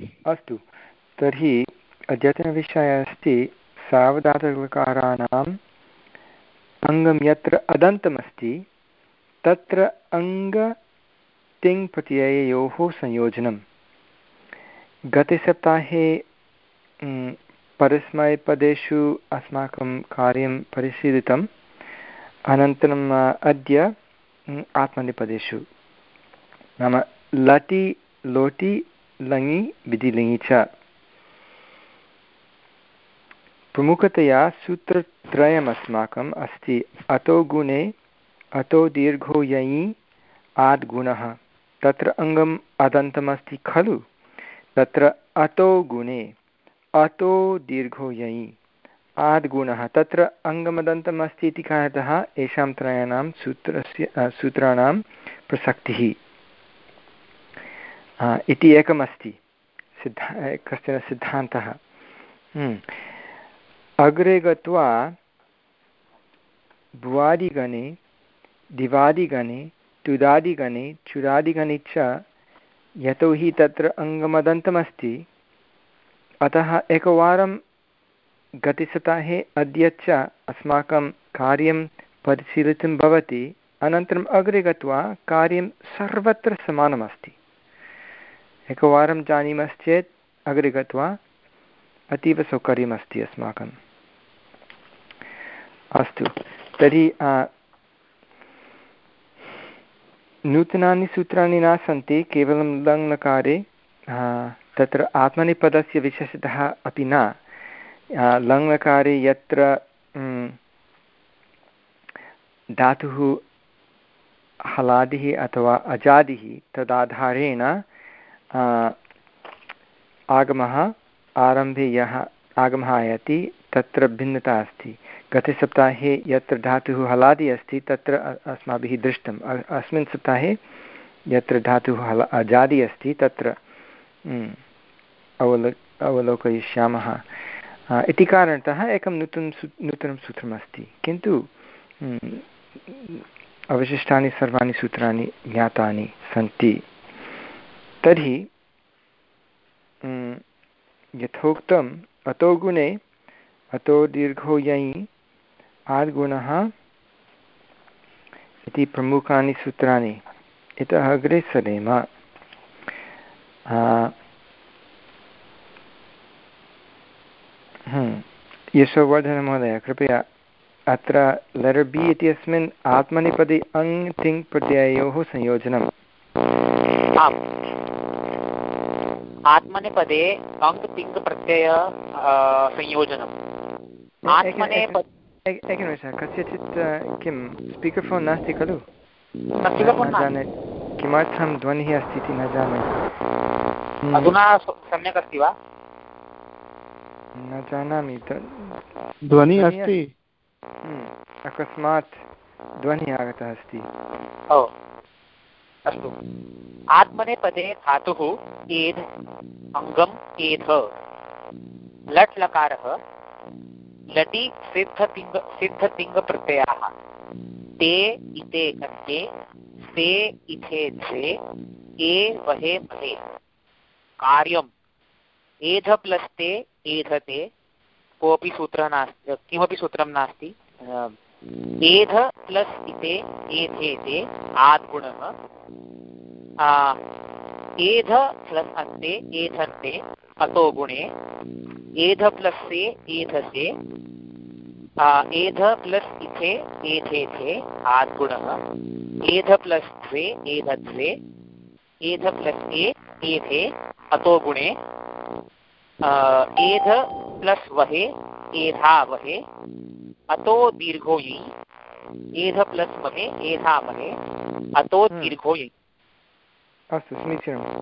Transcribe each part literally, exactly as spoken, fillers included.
अस्तु, तर्हि अद्यतनविषयः अस्ति सावधातुककाराणाम् अङ्गं यत्र अदन्तमस्ति तत्र अङ्ग तिङ् प्रत्यययोः संयोजनं। गतसप्ताहे परस्मैपदेषु अस्माकं कार्यं परिशीलितम्, अनन्तरम् अद्य आत्मनेपदेषु, नाम लटि लोटि लङि विधिलिङि च। प्रमुखतया सूत्रत्रयम् अस्माकम् अस्ति। अतो गुणे अतो दीर्घो यञि आद् गुणः, तत्र अङ्गम् अदन्तमस्ति खलु, तत्र अतो गुणे अतो दीर्घो यञि आद् गुणः, तत्र अङ्गमदन्तमस्ति इति कारणतः येषां त्रयाणां सूत्रस्य सूत्राणां प्रसक्तिः इति एकमस्ति सिद्धा कश्चन सिद्धान्तः। अग्रे गत्वा भुवादिगणे दिवादिगणे तुदादिगणे चुरादिगणे च यतोहि तत्र अङ्गमदन्तमस्ति, अतः एकवारं गतसप्ताहे अद्य च अस्माकं कार्यं परिशीलितं भवति। अनन्तरम् अग्रे गत्वा कार्यं सर्वत्र समानमस्ति। एकवारं जानीमश्चेत् अग्रे गत्वा अतीव सौकर्यमस्ति अस्माकम्। अस्तु, तर्हि नूतनानि सूत्राणि न सन्ति, केवलं लङ् लकारे तत्र आत्मनेपदस्य विशेषतः अपि न। लङ् लकारे यत्र धातुः हलादिः अथवा अजादिः तदाधारेण आगमः आरम्भे यः आगमः आयाति तत्र भिन्नता अस्ति। गतसप्ताहे यत्र धातुः हलादि अस्ति तत्र अस्माभिः दृष्टम्। अस्मिन् सप्ताहे यत्र धातुः हल अजादि अस्ति तत्र अवलो अवलोकयिष्यामः इति कारणतः एकं नूतनं सू नूतनं सूत्रमस्ति, किन्तु अवशिष्टानि सर्वाणि सूत्राणि ज्ञातानि सन्ति। तर्हि यथोक्तम् अतो गुणे अतो दीर्घो यञि आद्गुणः इति प्रमुखानि सूत्राणि। इतः अग्रे सरेम। यशोवर्धनमहोदय, कृपया अत्र लेटर् बि इत्यस्मिन् आत्मनेपदे अङ् तिङ् प्रत्यययोः संयोजनम्। आत्मनेपदे अङ् तिङ् प्रत्यय संयोजनम्। एकनिमेषः, कस्यचित् किं स्पीकर् फोन् नास्ति खलु? न जाने किमर्थं ध्वनिः अस्ति इति न जाने। अधुना सम्यक् अस्ति वा? न जानामि, ध्वनिः अस्ति। अकस्मात् ध्वनिः आगतः अस्ति। ओ अस्तु। आत्मनेपदे धातुः एध् अङ्गम् एध। लट् लकारः लटि सिद्धतिङ्ग सिद्धतिङ्गप्रत्ययाः ते इते अन्ये से इथे द्वे ए वहे महे। कार्यम् एध प्लस् ते एधते, कोऽपि सूत्रः नास्ति, किमपि सूत्रं नास्ति। एध प्लस् इते एधेते आद्गुणः। एध प्लस् अन्ते एधन्ते अतो गुणे। एध प्लस् से एधसे। एध प्लस् इथे एधेथे आद्गुणः। एध प्लस् द्वे एधद्वे। एध प्लस् ए एधे अतो गुणे। एध प्लस् वहे एधा वहे अतो दीर्घो यि। एध प्लस् वहे एधा वहे अतो दीर्घो यि। अस्तु, समीचीनम्।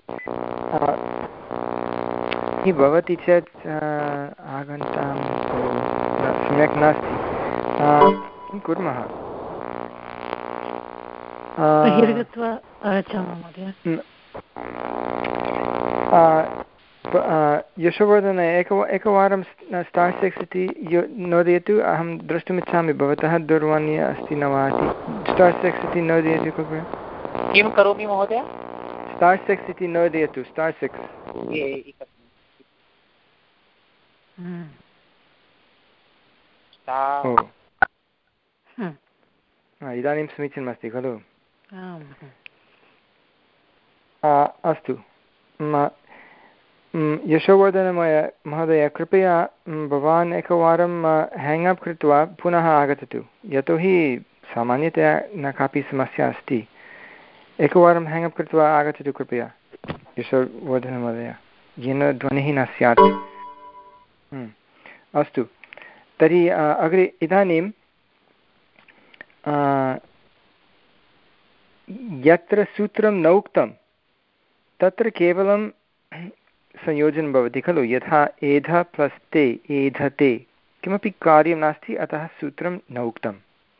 भवति चेत् आगन्तां सम्यक् नास्ति। किं कुर्मः? यशोवर्धन, एक एकवारं स्टार् सिक्स् इति नोदयतु। अहं द्रष्टुमिच्छामि भवतः दूरवाणी अस्ति न वा इति। स्टार् सिक्स् इति नोदयतु कृपया। किं करोमि महोदय? स्टार् सिक्स् इति नोदयतु। Star six. इदानीं समीचीनमस्ति खलु? अस्तु, यशोवर्धनमय महोदय, कृपया भवान् एकवारं हेङ्ग् अप् कृत्वा पुनः आगच्छतु, यतोहि सामान्यतया न कापि समस्या अस्ति। एकवारं हेङ्ग् अप् कृत्वा आगच्छतु कृपया यशोवर्धनमहोदय, येन ध्वनिः न स्यात्। अस्तु, तर्हि अग्रे इदानीं यत्र सूत्रं न उक्तं तत्र केवलं संयोजनं भवति खलु, यथा एध प्लस् ते एधते, किमपि कार्यं नास्ति, अतः सूत्रं न उक्तं।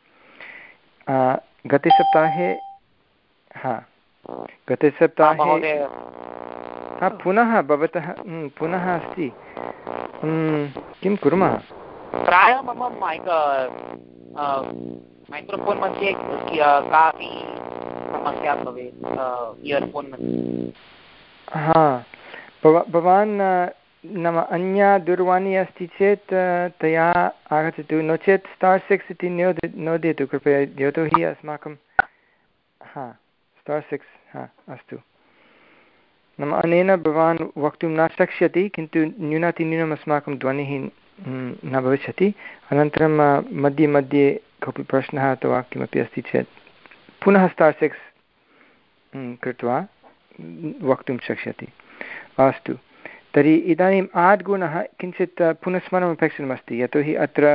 गते सप्ताहे हा गते सप्ताहे हा पुनः भवतः पुनः अस्ति। किं कुर्मः? प्रायः मम मैक्रोफोन् मध्ये कापि समस्या भवेत् इयर्फोन् मध्ये। हा भवान् नाम अन्या दूरवाणी अस्ति चेत् तया आगच्छतु, नो चेत् स्टार् सिक्स् इति नोद नोदयतु कृपया, यतोहि अस्माकं हा स्टार् सिक्स् हा अस्तु। नाम अनेन भवान् वक्तुं न शक्ष्यति, किन्तु न्यूनातिन्यूनम् अस्माकं ध्वनिः न भविष्यति। अनन्तरं मध्ये मध्ये कोऽपि प्रश्नः अथवा किमपि अस्ति चेत् पुनः स्टार् सिक्स् कृत्वा वक्तुं शक्ष्यति। अस्तु, तर्हि इदानीम् आद्गुणः किञ्चित् पुनस्मरणम् अपेक्षितमस्ति, यतोहि अत्र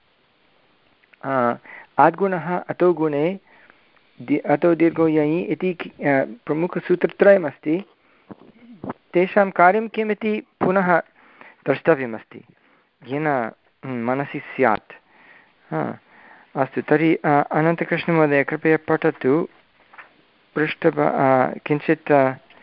आद्गुणः अतो गुणे दि अतो दीर्घो यञि इति प्रमुखसूत्रत्रयमस्ति। तेषां कार्यं किमिति पुनः द्रष्टव्यमस्ति, येन मनसि स्यात्। अस्तु, तर्हि अनन्तकृष्णमहोदय कृपया पठतु पृष्ठ किञ्चित्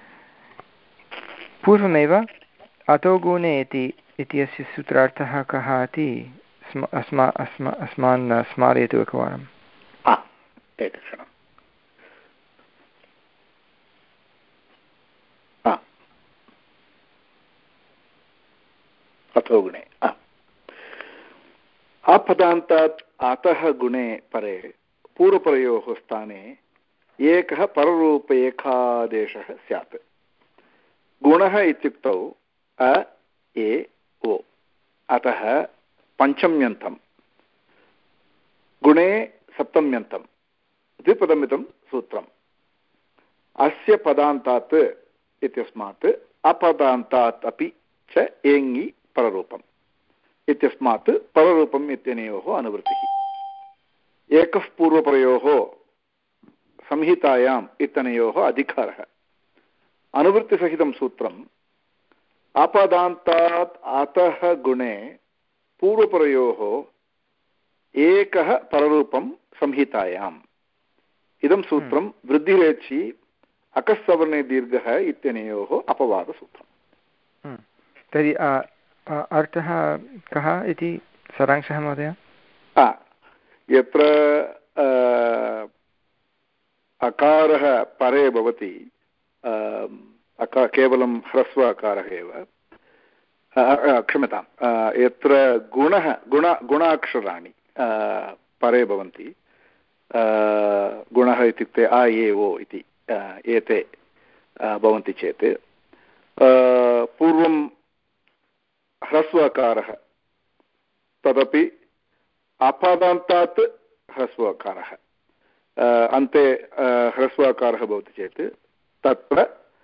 पूर्वमेव अतो गुणे इति इत्यस्य सूत्रार्थः कः इति स्म अस्मा अस्मा अस्मान् स्मारयतु एकवारम्। एकक्षणम्। अतो गुणे अपदान्तात् अतः गुणे परे पूर्वपरयोः स्थाने एकः पररूपैकादेशः स्यात्। गुणः इत्युक्तौ अ ए ओ, अतः पञ्चम्यन्तं, गुणे सप्तम्यन्तं, द्विपदमिदं सूत्रम्। अस्य पदान्तात् इत्यस्मात् अपदान्तात् अपि च एङि पररूपम् इत्यस्मात् पररूपम् इत्यनयोः अनुवृत्तिः। एकः पूर्वपरयोः संहितायाम् इत्यनयोः अधिकारः। अनुवृत्तिसहितं सूत्रम् अपदान्तात् अतः गुणे पूर्वपरयोः एकः पररूपं संहितायाम्। इदं सूत्रं वृद्धिरेचि अकस्सवर्णे दीर्घः इत्यनयोः अपवादसूत्रम्। तर्हि अर्थः कः इति सारांशः महोदय? यत्र अकारः परे भवति, अका केवलं ह्रस्व अकारः एव, क्षम्यतां, यत्र गुणः गुण गुणाक्षराणि परे भवन्ति, गुणः इत्युक्ते अ ए ओ इति एते भवन्ति चेत् पूर्वं ह्रस्वकारः, तदपि अपदान्तात् ह्रस्वकारः, अन्ते ह्रस्वकारः भवति चेत् तत्र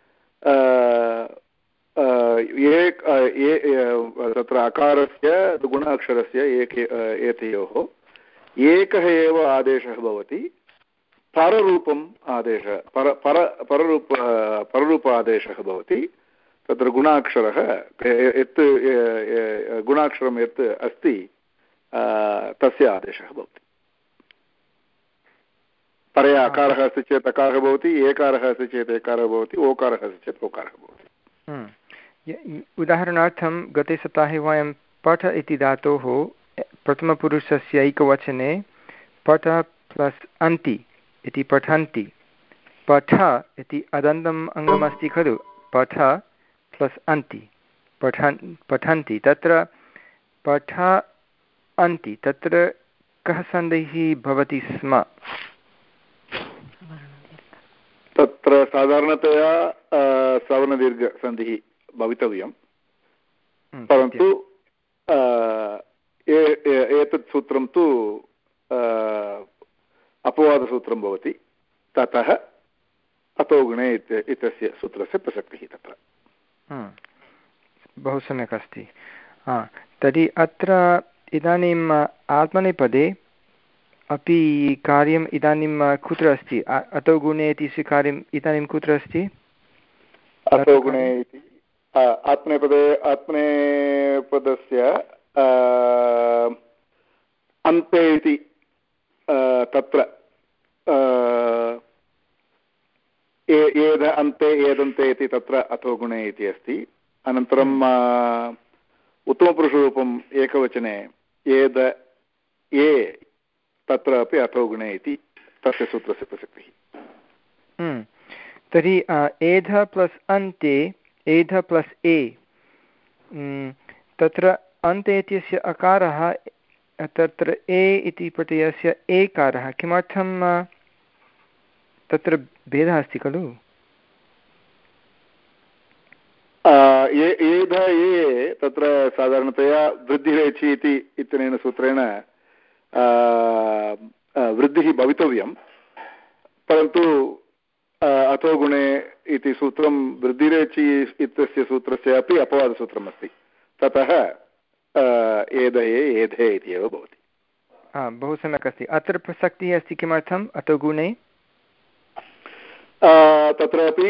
तत्र अकारस्य गुणाक्षरस्य एके एतयोः एकः एव आदेशः भवति, पररूपम् आदेशः पर पर पररूप पररूप आदेशः भवति। तत्र गुणाक्षरः यत् गुणाक्षरं यत् अस्ति तस्य आदेशः भवति। परे अकारः अस्ति चेत् अकारः भवति, एकारः अस्ति चेत् एकारः भवति, ओकारः अस्ति चेत् ओकारः भवति। उदाहरणार्थं गते सप्ताहे वयं पठ इति धातोः प्रथमपुरुषस्य एकवचने पठ प्लस् अन्ति इति पठन्ति, पठ इति अदन्तम् अङ्गमस्ति खलु, पठ प्लस् अन्ति पठन् पठन्ति, तत्र पठ अन्ति तत्र कः सन्धिः भवति स्म? तत्र साधारणतया सवर्णदीर्घसन्धिः भवितव्यं, परन्तु एतत् सूत्रं तु अपवादसूत्रं भवति, ततः अतो गुणे इत्यस्य सूत्रस्य प्रसक्तिः तत्र। बहु सम्यक् अस्ति। तर्हि अत्र इदानीम् आत्मनेपदे अपि कार्यम् इदानीं कुत्र अस्ति? अतो गुणे इति कार्यम् इदानीं कुत्र अस्ति? अतो गुणे इति आत्मनेपदे आत्मनेपदस्य अन्ते इति तत्र एध अन्ते एदन्ते इति तत्र अतो गुणे इति अस्ति। अनन्तरम् उत्तमपुरुषरूपम् एकवचने एद ए तत्र अपि अतो गुणे इति तस्य सूत्रस्य प्रसक्तिः। तर्हि एध प्लस् अन्ते एध प्लस् ए, तत्र अन्ते इत्यस्य अकारः तत्र ए इति प्रत्ययस्य एकारः, किमर्थं तत्र भेदः अस्ति खलु? एध ए तत्र साधारणतया वृद्धिरेचि इति इत्यनेन सूत्रेण वृद्धिः भवितव्यं, परन्तु अतो गुणे इति सूत्रं वृद्धिरेचि इत्यस्य सूत्रस्य अपि अपवादसूत्रम् अस्ति, ततः एधये एधे इति एव भवति। बहु सम्यक् अस्ति। अत्र प्रसक्तिः अस्ति किमर्थम् अतो गुणे? तत्रापि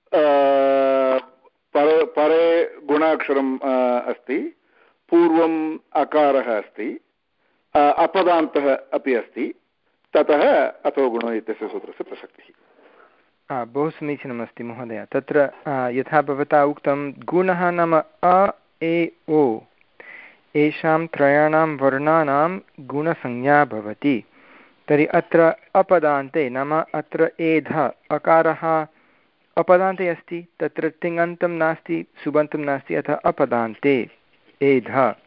परे परे गुणाक्षरम् अस्ति, पूर्वम् अकारः अस्ति, अपदान्तः अपि अस्ति, ततः अतो गुणो इत्यस्य सूत्रस्य प्रसक्तिः। बहु समीचीनमस्ति महोदय। तत्र यथा भवता उक्तं गुणः नाम अ ए ओ, येषां त्रयाणां वर्णानां गुणसंज्ञा भवति। तर्हि अत्र अपदान्ते नाम अत्र एध अकारः अपदान्ते अस्ति, तत्र तिङन्तं नास्ति सुबन्तं नास्ति, अतः अपदान्ते एध।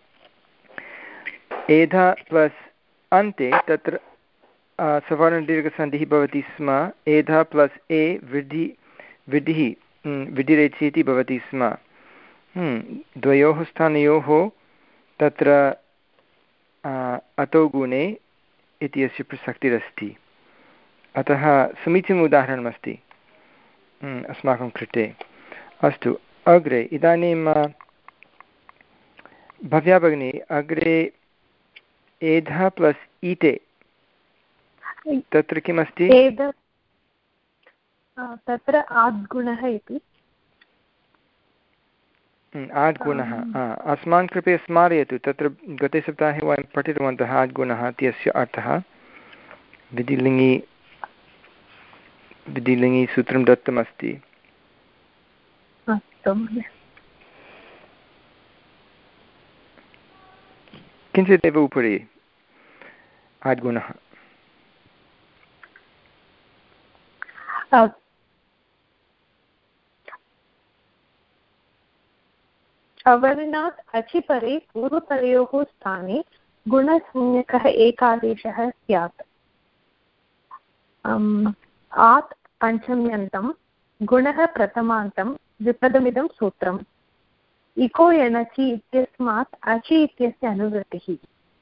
एध प्लस् अन्ते तत्र सवर्णदीर्घसन्धिः भवति स्म, एध प्लस् ए वृद्धि वृद्धिः वृद्धिरेचि इति भवति स्म। द्वयोः स्थानयोः तत्र अतो गुणे इत्यस्य प्रसक्तिरस्ति, अतः समीचीनम् उदाहरणमस्ति अस्माकं कृते। अस्तु, अग्रे इदानीं भव्या भगिनी, अग्रे एध प्लस् ईते तत्र किमस्ति? तत्र आद्गुणः इति। आद्गुणः अस्मान् कृपया स्मारयतु, तत्र गते सप्ताहे वयं पठितवन्तः आद्गुणः इत्यस्य अर्थः। विधिलिङ्गि विधिलिङ्गि सूत्रं दत्तमस्ति। किञ्चित् एव उपरि आद्गुणः। अवर्णात् अचिपरे पूर्वपरयोः स्थाने गुणसंज्ञकः एकादेशः स्यात्। आत् पञ्चम्यन्तं, गुणः प्रथमान्तं, विपदमिदं सूत्रम्। इको यणचि इत्यस्मात् अचि इत्यस्य अनुवृत्तिः।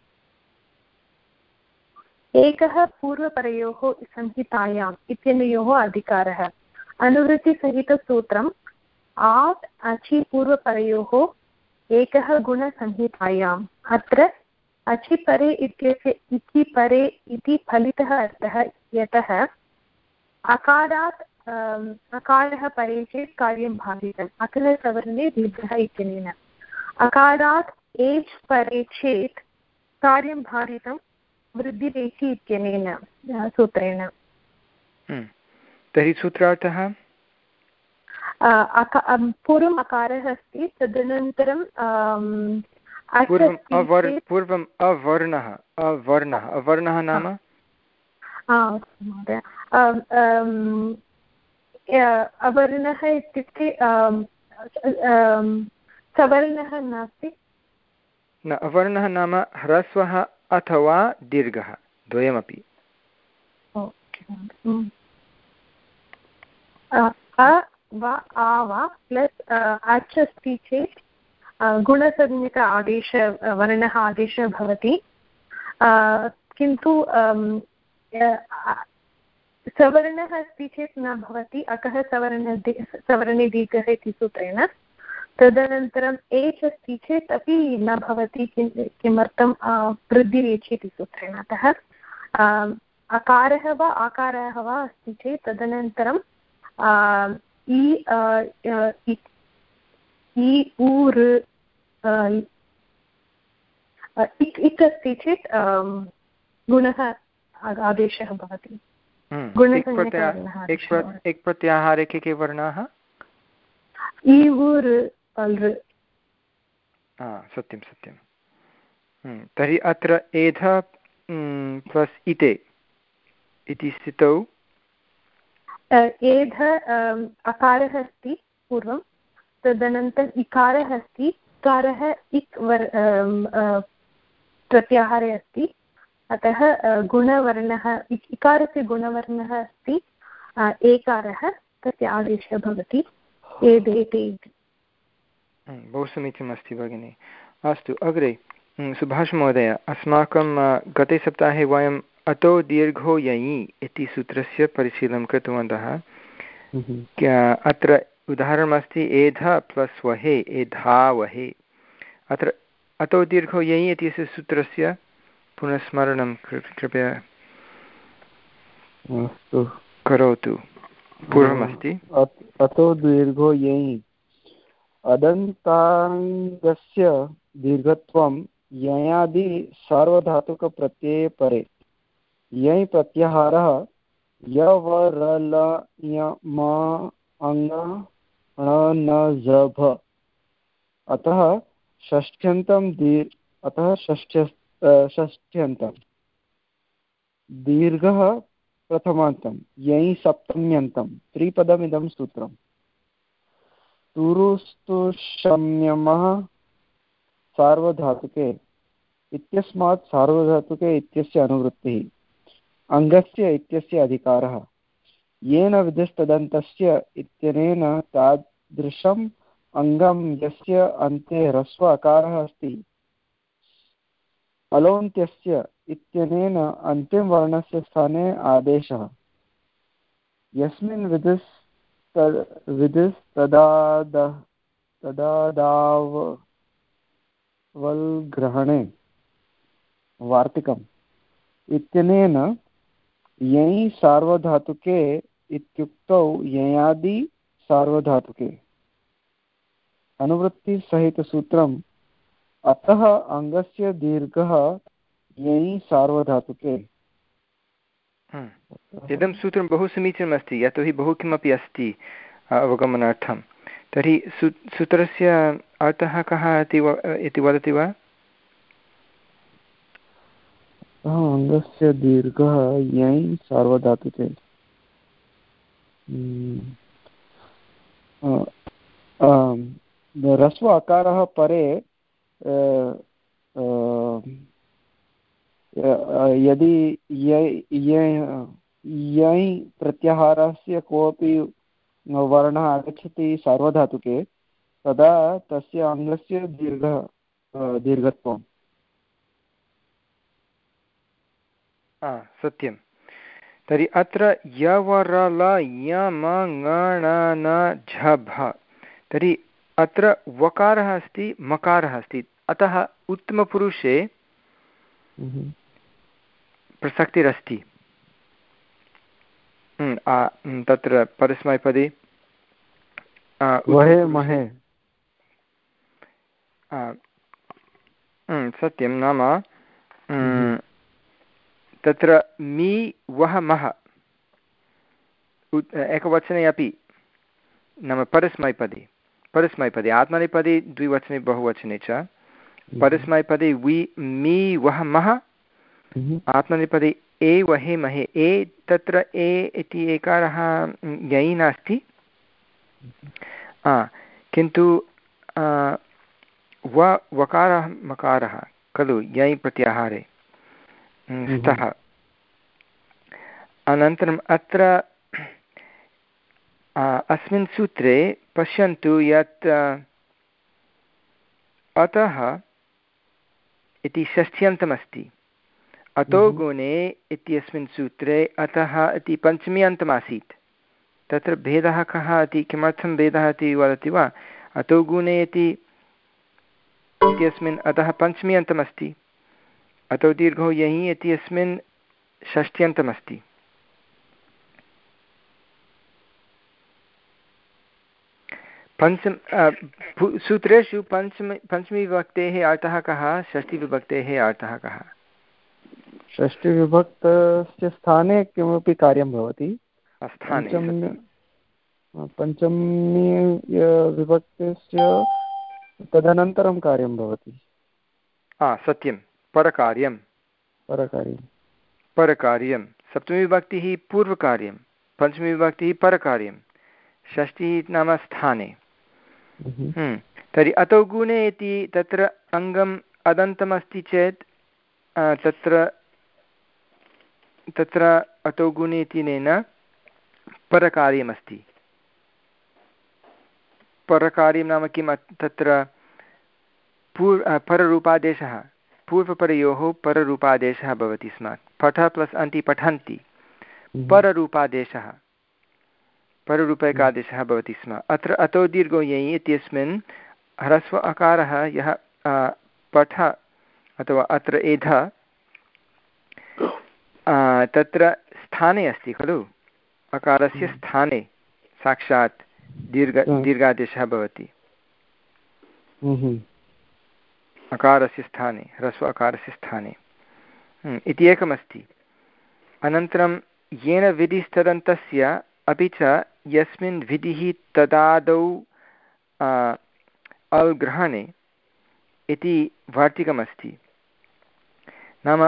एकः पूर्वपरयोः संहितायाम् इत्यनयोः अधिकारः। अनुवृत्तिसहितसूत्रम् आत् अचि पूर्वपरयोः एकः गुणसंहितायाम्। अत्र अचिपरे इत्यस्य इति परे इति फलितः अर्थः, यतः अकारात् अकारः परे चेत् कार्यं बाधितम्। अकरसवर्णे दीर्घः इत्यनेन। अकारात् एच् परे चेत् कार्यं बाधितं वृद्धिरेचि इत्यनेन सूत्रेण। तर्हि सूत्रार्थः पूर्वम् अकारः अस्ति, तदनन्तरं पूर्वम् अवर् पूर्वम् अवर्णः अवर्णः अवर्णः नाम महोदय अवर्णः इत्युक्ते सवर्णः नास्ति, न अवर्णः नाम ह्रस्वः अथवा दीर्घः द्वयमपि। अ वा आ वा प्लस् अच् अस्ति चेत् गुणसंज्ञक आदेश वर्णः आदेशः भवति, किन्तु सवर्णः अस्ति चेत् न भवति, अकः सवर्ण सवर्णे दीर्घः इति सूत्रेण। तदनन्तरम् एच् अस्ति चेत् अपि न भवति, किमर्थं वृद्धि एच् इति सूत्रेण। अतः अकारः वा आकारः वा अस्ति चेत् तदनन्तरं इ इ ऊर् इक् इक् अस्ति चेत् गुणः आदेशः भवति। एक् प्रत्याहारे के के वर्णाः? इ ऊर् लृ। सत्यं सत्यं। तर्हि अत्र एध प्लस् इते इति स्थितौ एध अकारः अस्ति पूर्वं, तदनन्तरम् इकारः अस्ति, इकारः इक् वर् प्रत्याहारे अस्ति, अतः गुणवर्णः इकारस्य गुणवर्णः अस्ति एकारः, तस्य आदेशः भवति एदेते इति। बहु समीचीनमस्ति भगिनि। अस्तु अग्रे सुभाषमहोदय, अस्माकं गते सप्ताहे वयम् अतो दीर्घो ययि इति सूत्रस्य परिशीलनं कृतवन्तः। अत्र उदाहरणमस्ति एध प्लस् वहे एधावहे। अत्र अतो दीर्घो ययि इत्यस्य सूत्रस्य पुनस्मरणं कृपया अस्तु करोतु। पूर्वमस्ति अतो दीर्घो ययि अदन्ताङ्गस्य दीर्घत्वं ययादि सार्वधातुकप्रत्यये परे। ययि प्रत्याहारः यवरलयम अङ्ग ण ज भ। अतः षष्ठ्यन्तं दीर् अतः षष्ठ्य षष्ठ्यन्तं दीर्घः प्रथमान्तं ययि सप्तम्यन्तं त्रिपदमिदं सूत्रम्। तुरुस्तुषम्यमः सार्वधातुके इत्यस्मात् सार्वधातुके इत्यस्य अनुवृत्तिः अङ्गस्य इत्यस्य अधिकारः। येन विधिस्तदन्तस्य इत्यनेन तादृशम् अङ्गं यस्य अन्ते ह्रस्व अकारः अस्ति अलोन्त्यस्य इत्यनेन अन्तिमवर्णस्य स्थाने आदेशः। यस्मिन् विधिस्त विधिस्तदाद तदादावल्ग्रहणे वार्तिकम् इत्यनेन ययि सार्वधातुके इत्युक्तौ ययादि सार्वधातुके अनुवृत्तिसहितसूत्रम्। अतः अङ्गस्य दीर्घः ययि सार्वधातुके। इदं सूत्रं बहु समीचीनमस्ति, यतोहि बहु किमपि अस्ति अवगमनार्थं। तर्हि सू सूत्रस्य अर्थः कः इति वदति वा? अङ्गस्य दीर्घः ययि सार्वधातुके। ह्रस्व अकारः परे यदि ययि प्रत्याहारस्य कोऽपि वर्णः आगच्छति सार्वधातुके तदा तस्य अङ्गस्य दीर्घः दीर्घत्वम्। सत्यं। तर्हि अत्र यवरल यम ङ न झ भ, तर्हि अत्र वकारः अस्ति मकारः अस्ति, अतः उत्तमपुरुषे प्रसक्तिरस्ति। तत्र परस्मैपदे वहे महे सत्यं, नाम तत्र मी वह मह एकवचने अपि, नाम परस्मैपदे परस्मैपदे आत्मनेपदे द्विवचने बहुवचने च परस्मैपदे वि मी वह मह, आत्मनेपदे ए वहे महे। ए तत्र ए इति एकारः ययि नास्ति, किन्तु व वकारः मकारः खलु यञ् प्रत्याहारे स्तः। अनन्तरम् अत्र अस्मिन् सूत्रे पश्यन्तु यत् अतः इति षष्ठ्यन्तमस्ति। अतो गुणे इत्यस्मिन् सूत्रे अतः इति पञ्चमी अन्तमासीत्। तत्र भेदः कः इति किमर्थं भेदः इति वदति वा? अतो गुणे इति इत्यस्मिन् अतः पञ्चमी अन्तमस्ति, अतो दीर्घो यहि इत्यस्मिन् षष्ठ्यन्तमस्ति। पञ्चम सूत्रेषु पञ्चमी पञ्चमीविभक्तेः अर्थः कः? षष्ठीविभक्तेः अर्थः कः? षष्ठीविभक्तस्य स्थाने किमपि कार्यं भवति, स्थाने पञ्चमी विभक्तस्य तदनन्तरं कार्यं भवति। हा सत्यं, परकार्यं परकार्यं परकार्यं सप्तमीविभक्तिः पूर्वकार्यं, पञ्चमीविभक्तिः परकार्यं, षष्ठी नाम स्थाने। तर्हि अतो गुणे इति तत्र अङ्गम् अदन्तमस्ति चेत् तत्र तत्र अतो गुणे इत्यनेन परकार्यमस्ति। परकार्यं नाम किं? तत्र पूर् पररूपादेशः, पूर्वपरयोः पररूपादेशः भवति स्म। पठ प्लस् अन्ति पठन्ति, पररूपादेशः पररूपैकादेशः भवति स्म। अत्र अतो दीर्घो यञ् इत्यस्मिन् ह्रस्व अकारः यः पठ अथवा अत्र एध तत्र स्थाने अस्ति खलु, अकारस्य स्थाने साक्षात् दीर्घ दीर्घादेशः भवति। अकारस्य स्थाने, ह्रस्व अकारस्य स्थाने इति एकमस्ति। अनन्तरं येन विधिस्तदन्तस्य अपि च यस्मिन् विधिः तदादौ अल् ग्रहणे इति वार्तिकमस्ति। नाम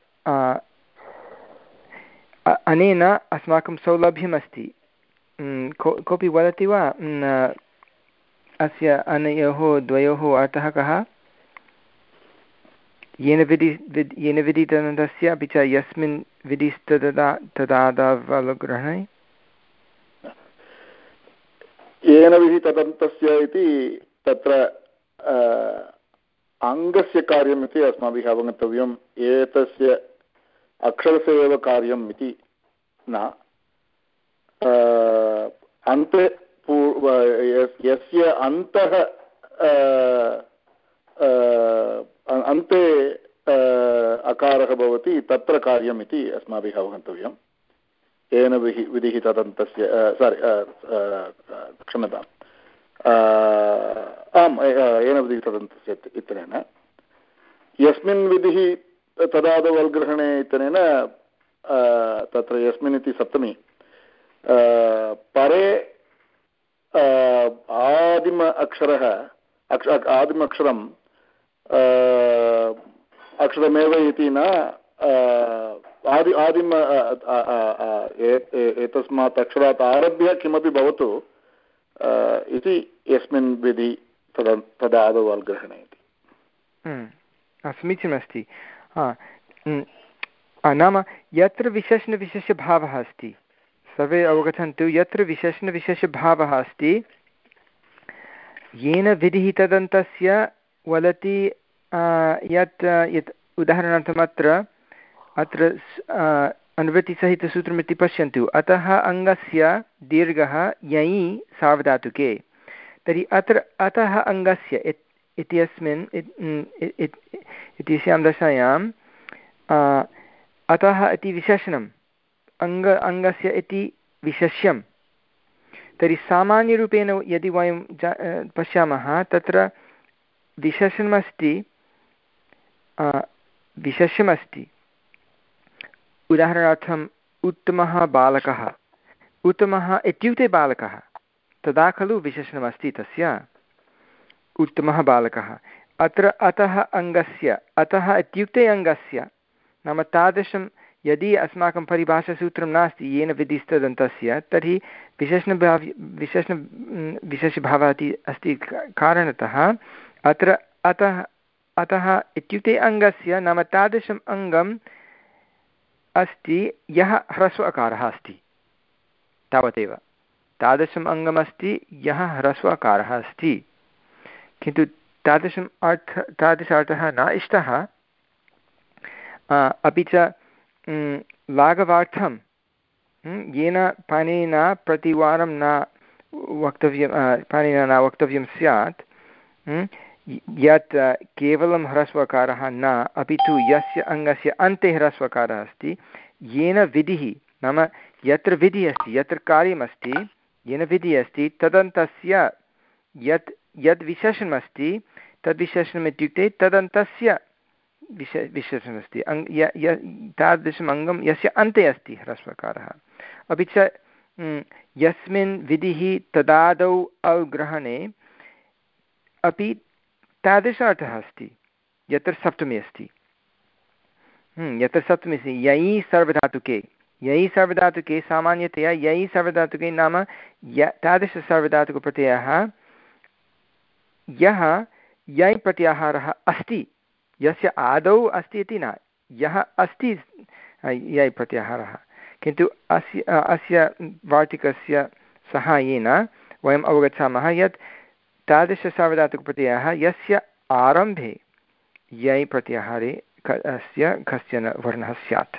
अनेन अस्माकं सौलभ्यमस्ति। को कोऽपि वदति वा अस्य अनयोः द्वयोः अर्थः कः? येन विधि विद् येन विधितदन्तस्य अपि च यस्मिन् विधिस्तदा तदादवलग्रहणे। येन विधितदन्तस्य इति तत्र अङ्गस्य कार्यम् इति अस्माभिः अवगन्तव्यम्। एतस्य अक्षरस्य एव कार्यम् इति न। अन्ते यस्य अन्तः अन्ते अकारः भवति तत्र कार्यम् इति अस्माभिः अवगन्तव्यम्। येन विहि विधिः तदन्तस्य सारि क्षम्यताम् आम् येन विधिः तदन्तस्य इत्यनेन यस्मिन् विधिः तदादौ अल्ग्रहणे इत्यनेन तत्र यस्मिन् इति सप्तमी परे आदिम अक्षरः अक्ष आदिम अक्षरम् अक्षरमेव इति न आदि आदिम एतस्मात् अक्षरात् आरभ्य किमपि भवतु इति यस्मिन् विधि तदा तदादौ अल्ग्रहणे इति। समीचीनमस्ति। नाम यत्र विशेषणविशेषभावः अस्ति, सर्वे अवगच्छन्तु, यत्र विशेषणविशेषभावः अस्ति येन विधिः तदन्तस्य वदति यत् यत् उदाहरणार्थम् अत्र अत्र अनुवृत्तिसहितसूत्रमिति पश्यन्तु। अतः अङ्गस्य दीर्घः यञि सार्वधातुके। तर्हि अत्र अतः अङ्गस्य इत्यस्मिन् इत्यस्यां दशायाम् अतः इति विशेषणम्, अङ्ग अङ्गस्य इति विशेष्यं। तर्हि सामान्यरूपेण यदि वयं पश्यामः तत्र विशेषणमस्ति विशेष्यमस्ति। उदाहरणार्थम् उत्तमः बालकः, उत्तमः इत्युक्ते बालकः, तदा खलु विशेषणमस्ति तस्य, उत्तमः बालकः। अत्र अतः अङ्गस्य, अतः इत्युक्ते अङ्गस्य, नाम तादृशं यदि अस्माकं परिभाषासूत्रं नास्ति येन विधिस्तदन्तस्य, तर्हि विशेषणभाव विशेषण विशेषभावः इति अस्ति कारणतः अत्र अतः अतः इत्युक्ते अङ्गस्य नाम तादृशम् अङ्गम् अस्ति यः ह्रस्व अकारः अस्ति तावदेव। तादृशम् अङ्गमस्ति यः ह्रस्व अकारः अस्ति, किन्तु तादृशम् अर्थ तादृश अर्थः न इष्टः। अपि च लाघवार्थं येन पाणिनिना प्रतिवारं न वक्तव्यं पाणिनिना न वक्तव्यं स्यात् यत् केवलं ह्रस्वकारः न, अपि तु यस्य अङ्गस्य अन्ते ह्रस्वकारः अस्ति, येन विधिः नाम यत्र विधिः अस्ति यत्र कार्यमस्ति येन विधिः अस्ति तदन्तस्य यत् यद् विशेषणमस्ति तद् विशेषणम् इत्युक्ते तदन्तस्य विशे विशेषणमस्ति अङ् य य तादृशम् अङ्गं यस्य अन्ते अस्ति ह्रस्वकारः। अपि च यस्मिन् विधिः तदादौ अवग्रहणे अपि तादृश अर्थः अस्ति यत्र सप्तमी अस्ति, यत्र सप्तमी अस्ति ययि सर्वधातुके ययि सर्वधातुके सामान्यतया ययि सर्वधातुके नाम य तादृशसर्वधातुकप्रत्ययः यः यय् प्रत्याहारः अस्ति, यस्य आदौ अस्ति इति न, यः अस्ति यय् प्रत्याहारः। किन्तु अस्य अस्य वार्तिकस्य सहायेन वयम् अवगच्छामः यत् तादृशसार्वधातुकप्रत्ययः यस्य आरम्भे यय् प्रत्याहारे अस्य कश्चन वर्णः स्यात्।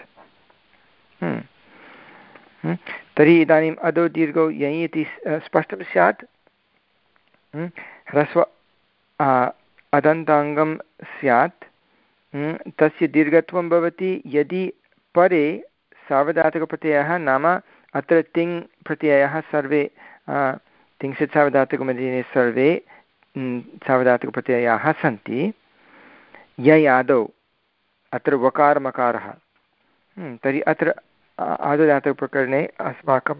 तर्हि इदानीम् अदो दीर्घौ यय् इति स्पष्टं स्यात्। ह्रस्व अदन्ताङ्गं स्यात्, तस्य दीर्घत्वं भवति यदि परे सार्वधातुकप्रत्ययः नाम अत्र तिङ् प्रत्ययः सर्वे तिंशत् सार्वधातुकमध्ये सर्वे सार्वधातुकप्रत्ययाः सन्ति, यय् आदौ अत्र वकारमकारः, तर्हि अत्र आदुधातुकप्रकरणे अस्माकं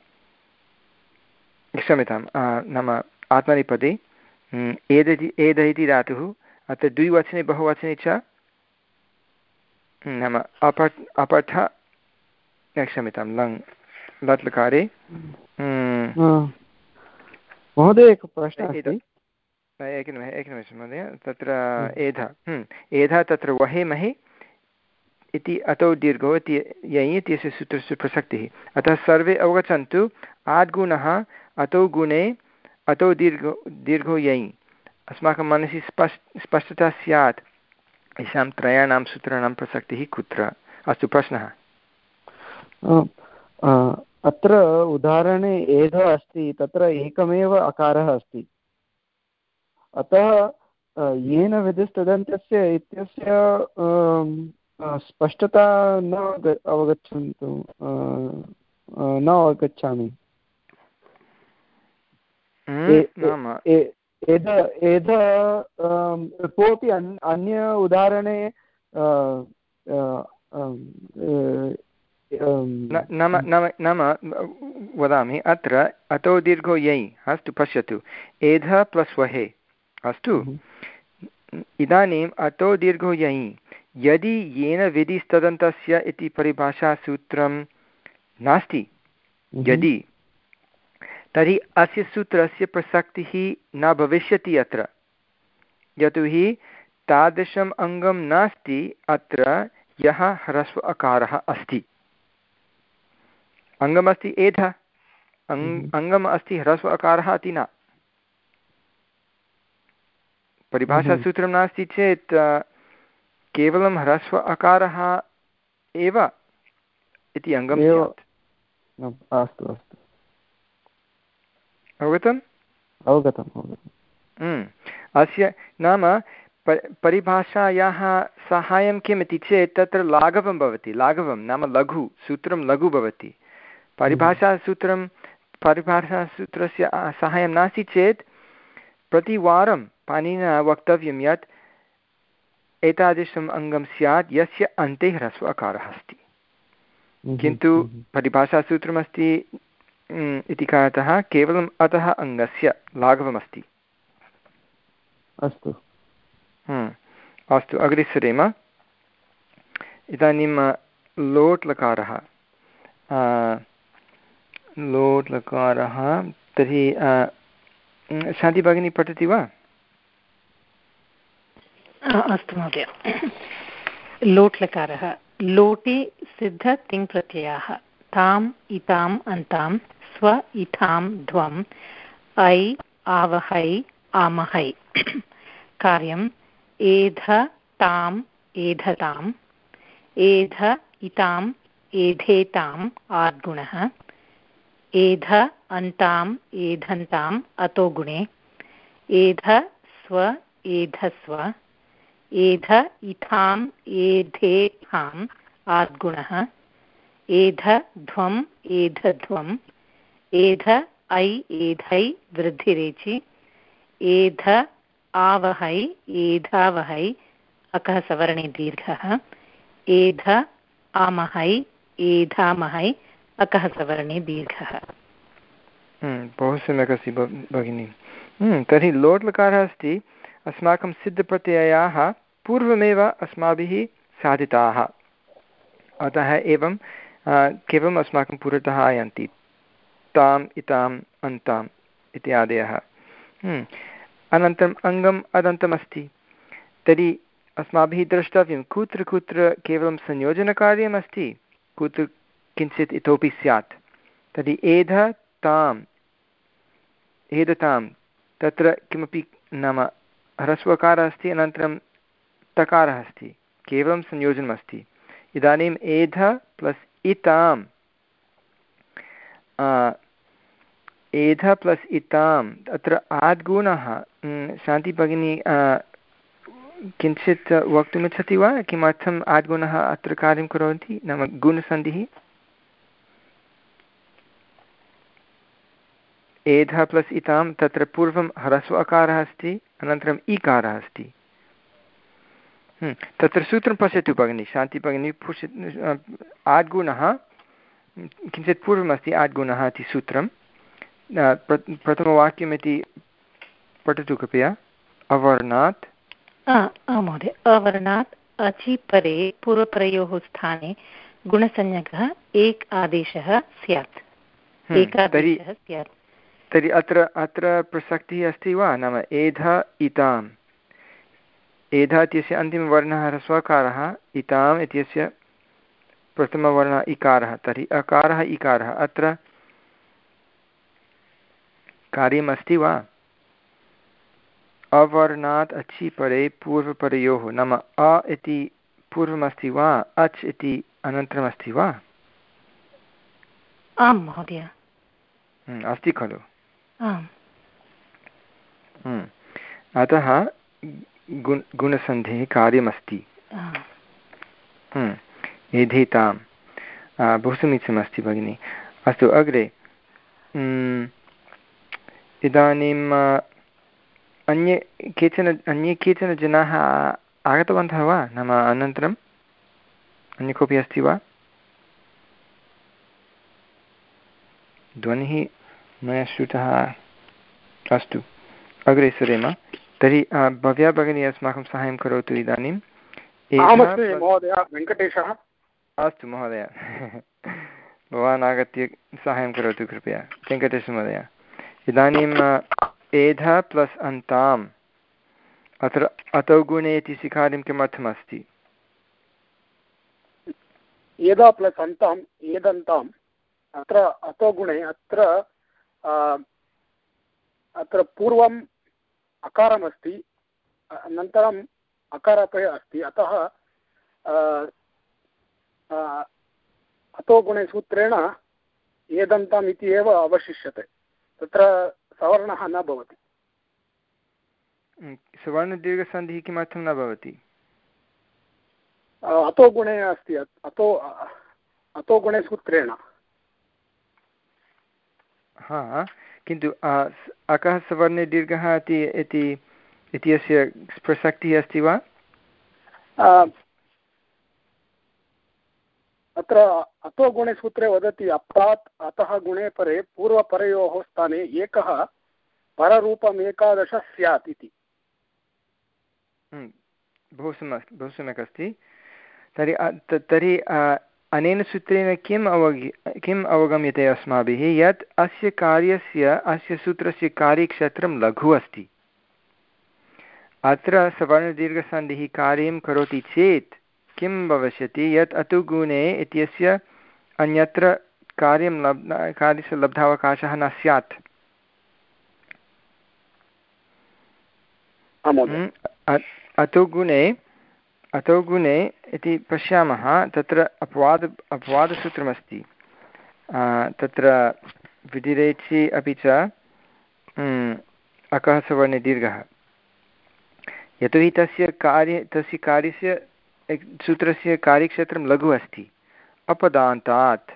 क्षम्यतां नाम आत्मनेपदे एदति एद इति धातुः अत्र द्विवचने बहुवचने च नाम अपठ अपठ क्षम्यतां लङ् लट् लकारे। महोदय एकः प्रश्नः अस्ति। एकनिमिषम् एकनिमिषं महोदय, तत्र एध एध तत्र वहे महे इति अतो दीर्घो इति ययि इत्यस्य सूत्रस्य प्रसक्तिः। अतः सर्वे अवगच्छन्तु आद्गुणः अतो गुणे अतो दीर्घो दीर्घो ययि। अस्माकं मनसि स्पष्ट स्पष्टता स्यात् येषां त्रयाणां सूत्राणां प्रसक्तिः कुत्र। अस्तु प्रश्नः। अत्र उदाहरणे एध अस्ति, तत्र एकमेव अकारः अस्ति, अतः येन विधिस्तदन्तस्य इत्यस्य स्पष्टता न अवगच्छन्तु न अवगच्छामि। एध एध कोऽपि अन्य उदाहरणे नाम नाम नाम वदामि अत्र अतो दीर्घो ययि। अस्तु पश्यतु, एध प्लस् वहे। अस्तु, इदानीम् अतो दीर्घो ययि यदि येन विधिस्तदन्तस्य इति परिभाषासूत्रं नास्ति यदि, तर्हि अस्य सूत्रस्य प्रसक्तिः न भविष्यति अत्र, यतोहि तादृशम् अङ्गं नास्ति अत्र यः ह्रस्व अकारः अस्ति। अङ्गमस्ति एध, अङ्गम् अस्ति ह्रस्व अकारः इति न। परिभाषासूत्रं नास्ति चेत् केवलं ह्रस्व अकारः एव इति अङ्गं स्यात्। अस्तु अस्तु, अवगतम् अवगतम् अवगतम्। अस्य नाम परिभाषायाः साहाय्यं किम् इति चेत् तत्र लाघवं भवति। लाघवं नाम लघु, सूत्रं लघु भवति। परिभाषासूत्रं परिभाषासूत्रस्य साहाय्यं नास्ति चेत् प्रतिवारं पाणिनिना वक्तव्यं यत् एतादृशम् अङ्गं स्यात् यस्य अन्ते ह्रस्व अकारः अस्ति। किन्तु परिभाषासूत्रमस्ति इति कारणतः केवलम् अतः अङ्गस्य लाघवमस्ति। अस्तु अस्तु, अग्रे सरेम। इदानीं लोट् लकारः लोट् लकारः तर्हि शान्ति भगिनी पठति वा? अस्तु महोदय। लोट् लकारः लोटे सिद्ध तिङ् प्रत्ययाः ताम् इताम् अन्तां स्व इथां ध्वम् ऐ आवहै आमहै। कार्यम् एध ताम् एधताम् एध इताम् एधेताम् आद्गुणः एध अन्ताम् एधन्ताम् अतो गुणे एध स्व एधस्व एध इथाम् एधेथाम् आद्गुणः एध ध्वम् एधध्वम् एध ऐ एधै वृद्धिरेचि एध आवहै एधावहै अकः सवर्णे दीर्घः एध आमहै एधामहै अकः सवर्णे दीर्घः। बहु सम्यक् अस्ति भगिनी। तर्हि लोट् लकारः अस्ति अस्माकं सिद्धप्रत्ययाः पूर्वमेव अस्माभिः साधिताः, अतः एवं केवलम् अस्माकं पुरतः आयान्ति ताम् इताम् अन्ताम् इत्यादयः। अनन्तरम् अङ्गम् अदन्तमस्ति। तर्हि अस्माभिः द्रष्टव्यं कुत्र कुत्र केवलं संयोजनकार्यमस्ति, कुत्र किञ्चित् इतोपि स्यात्। तर्हि एध ताम् एधतां तत्र किमपि नाम ह्रस्वकारः अस्ति, अनन्तरं तकारः अस्ति, केवलं संयोजनमस्ति। इदानीम् एध प्लस् इताम् एध प्लस् इताम् अत्र आद्गुणः। शान्तिभगिनी किञ्चित् वक्तुमिच्छति वा किमर्थम् आद्गुणः अत्र कार्यं करोति, नाम गुणसन्धिः? एध प्लस् इतां तत्र पूर्वं ह्रस्व अकारः अस्ति, अनन्तरम् ईकारः अस्ति। तत्र सूत्रं पश्यतु भगिनी, शान्तिभगिनी पश्य। आद्गुणः किञ्चित् पूर्वमस्ति, आद्गुणः इति सूत्रं प्रथमवाक्यमिति पठतु कृपया। अवर्णात् महोदय अवर्णात् अचि परे पूर्वपरयोः स्थाने गुणसंज्ञकः एक आदेशः स्यात् एकादेशः स्यात्। तर्हि अत्र अत्र प्रसक्तिः अस्ति वा, नाम एध इताम् एध इत्यस्य अन्तिमवर्णः ह्रस्वकारः, इताम् इत्यस्य प्रथमवर्णः इकारः, तर्हि अकारः इकारः अत्र कार्यमस्ति वा? अवर्णात् अचि परे पूर्वपरयोः, नाम अ इति पूर्वमस्ति वा, अच् इति अनन्तरमस्ति वा? आं महोदय अस्ति खलु। आम्। अतः गुण गुणसन्धेः कार्यमस्ति। एधेतां बहु समीचीनमस्ति भगिनि। अस्तु अग्रे। इदानीम् अन्ये केचन अन्ये केचन जनाः आगतवन्तः वा, नाम अनन्तरम् अन्य कोऽपि अस्ति वा? ध्वनिः मया श्रुतः। अस्तु अग्रे सरेम। तर्हि भव्या भगिनी अस्माकं साहाय्यं करोतु इदानीं। वेङ्कटेशः। अस्तु महोदय, भवान् आगत्य साहाय्यं करोतु कृपया। वेङ्कटेशमहोदय, इदानीम् एध प्लस् अन्ताम् अत्र अतो गुणे इति सिकार्यं किमर्थमस्ति? एदा प्लस् अन्ताम् एदन्ताम् अत्र अतो गुणे अत्र अत्र पूर्वम् अकारमस्ति, अनन्तरम् अकारपय अस्ति, अतः अतो गुणे सूत्रेण एदन्ताम् इति एव अवशिष्यते, तत्र सवर्णः न भवति। सवर्णदीर्घसन्धिः किमर्थं न भवति? अतो गुणे अस्ति, अतो अतो गुणे सूत्रेण। हा, किन्तु अकः सवर्णे दीर्घः इति इति इत्यस्य प्रसक्तिः अस्ति वा? अत्र अतो गुणे सूत्रे वदति अप्रात् अतः गुणे परे पूर्वपरयोः स्थाने एकः पररूपम् एकादश स्यात् इति। बहु सम्यक् बहु सम्यक् अस्ति। तर्हि तर्हि अनेन सूत्रेण किम् अवगि किम् अवगम्यते अस्माभिः, यत् अस्य कार्यस्य अस्य सूत्रस्य कार्यक्षेत्रं लघु अस्ति। अत्र सवर्णदीर्घसन्धिः कार्यं करोति चेत् किं भविष्यति यत् अतुगुणे इत्यस्य अन्यत्र कार्यं लब् कार्यस्य लब्धावकाशः न स्यात्। अतुगुणे अतुगुणे इति पश्यामः तत्र अपवाद अपवादसूत्रमस्ति तत्र विधिरेचि अपि च अकः सवर्णे दीर्घः यतोहि तस्य कार्य तस्य कार्यस्य सूत्रस्य कार्यक्षेत्रं लघु अस्ति अपदान्तात्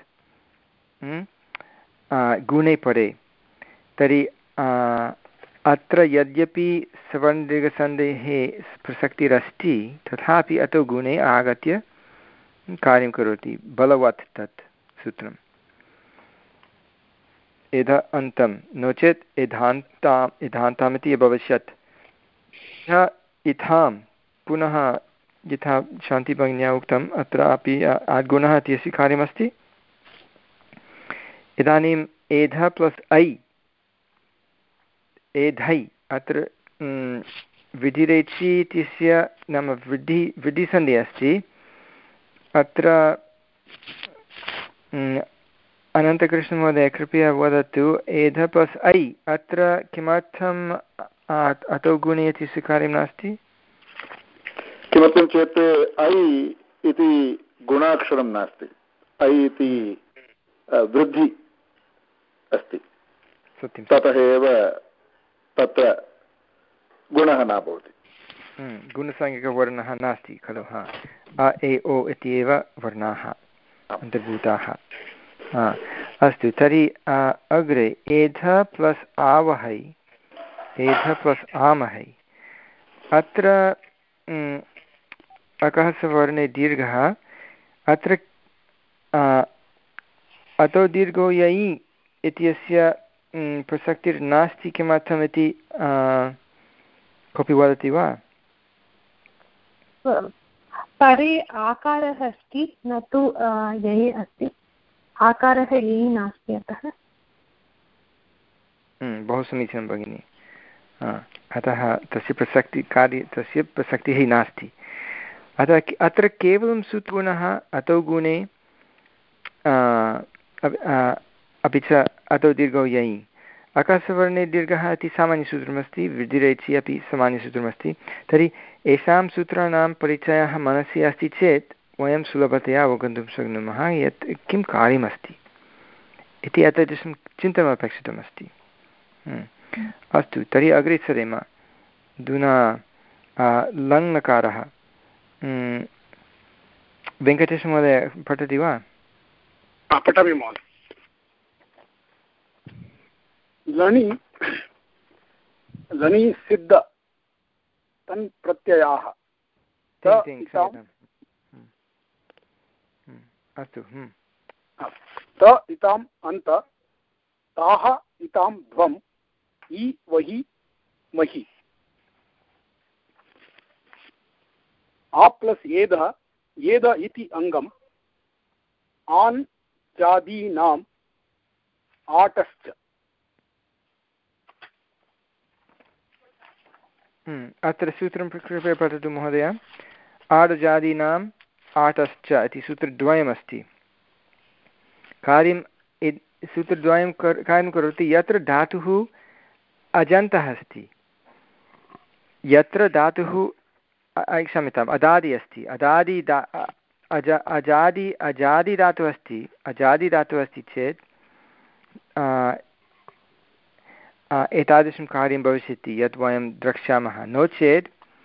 गुणे परे तर्हि अत्र यद्यपि सवर्णदीर्घसन्धेः प्रसक्तिरस्ति तथापि अतो गुणे आगत्य कार्यं करोति बलवत् तत् सूत्रम् एध अन्तं नो चेत् एधान्ताम् एधान्तामिति अभविष्यत् इत्थां पुनः यथा शान्तिभगिन्या उक्तम् अत्रापि आद्गुणः इत्यस्य कार्यमस्ति। इदानीम् एध प्लस् ऐ एधै अत्र विधिरेचि इत्यस्य नाम वृद्धि वृद्धिसन्धिः अस्ति अत्र अनन्तकृष्णमहोदय कृपया वदतु एध प्लस् ऐ अत्र किमर्थम् अतो गुणे इत्यस्य कार्यं नास्ति? किमर्थं चेत् ऐ इति गुणाक्षरं नास्ति ऐ इति वृद्धि अस्ति ततः एव तत्र गुणः न भवति गुणसंज्ञकवर्णः नास्ति खलु हा अ ए ओ इति एव वर्णाः अन्तर्भूताः। अस्तु तर्हि अग्रे एध प्लस् आवहै एध प्लस् आमहै अत्र अकः सवर्णे दीर्घः अत्र अतो दीर्घो यै इत्यस्य प्रसक्तिर्नास्ति किमर्थमिति कोऽपि वदति वा? परे आकारः अस्ति न तु यै अस्ति आकारः यै नास्ति अतः बहु समीचीनं भगिनि अतः तस्य प्रसक्ति कार्य तस्य प्रसक्तिः नास्ति अतः अत्र केवलं सूत्रगुणः अतो गुणे अपि च अतो दीर्घो यै अकसवर्णे दीर्घः इति सामान्यसूत्रमस्ति वृद्धिरेचि अपि सामान्यसूत्रमस्ति। तर्हि येषां सूत्राणां परिचयः मनसि अस्ति चेत् वयं सुलभतया अवगन्तुं शक्नुमः यत् किं कार्यमस्ति इति एतादृशं चिन्तनमपेक्षितमस्ति। अस्तु तर्हि अग्रे सरेम। अधुना लङ्लकारः वेङ्कटेशमहोदय पठति वा? पठामि महोदय। लणि लणि सिद्ध तन् प्रत्ययाः अस्तु त इताम् अन्त ताः इतां ध्वम् इ वहि महि आ प्लस् एद एद इति अङ्गम् आन् जादीनाम् आटश्च। अत्र सूत्रं कृपया पठतु महोदय। आडजादीनाम् आटश्च इति सूत्रद्वयमस्ति। कार्यं सूत्रद्वयं कार्यं करोति यत्र धातुः अजन्तः अस्ति यत्र धातुः क्षम्यताम् अदादि अस्ति अदादि दा अज अजादि अजादि धातुः अस्ति अजादि धातुः अस्ति चेत् एतादृशं कार्यं भविष्यति यत् वयं द्रक्ष्यामः। नो चेत्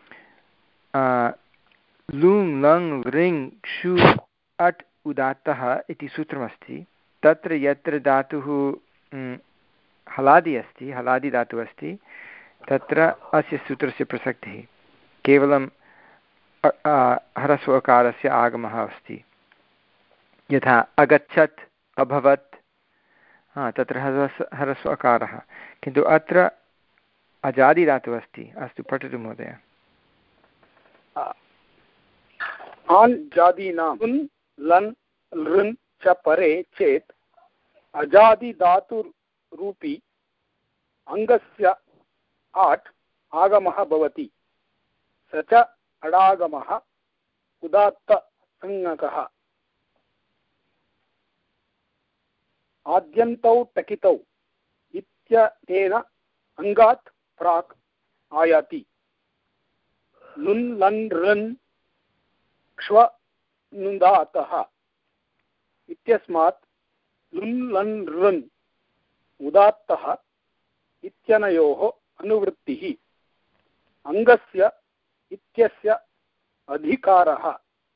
लुङ् लङ् रिङ् षु अट् उदात्तः इति सूत्रमस्ति तत्र यत्र धातुः हलादि अस्ति हलादि धातुः अस्ति तत्र अस्य सूत्रस्य प्रसक्तिः केवलं ह्रस्वकारस्य आगमः अस्ति। यथा अगच्छत् अभवत् हा तत्र ह्रस्व ह्रस्वकारः किन्तु अत्र अजादिधातुः अस्ति। अस्तु पठतु महोदय। आन् जादीनां लन् लृन् च परे चेत् अजादिधातुरूपी अङ्गस्य आट् आगमः भवति स च अडागमः उदात्तसंज्ञकः आद्यन्तौ टकितौ इत्यनेन अङ्गात् प्राक् आयाति लुन् लन् रन् क्ष्व नुदातः इत्यस्मात् लुन् लन् रन् उदात्तः इत्यनयोः अनुवृत्तिः अङ्गस्य इत्यस्य अधिकारः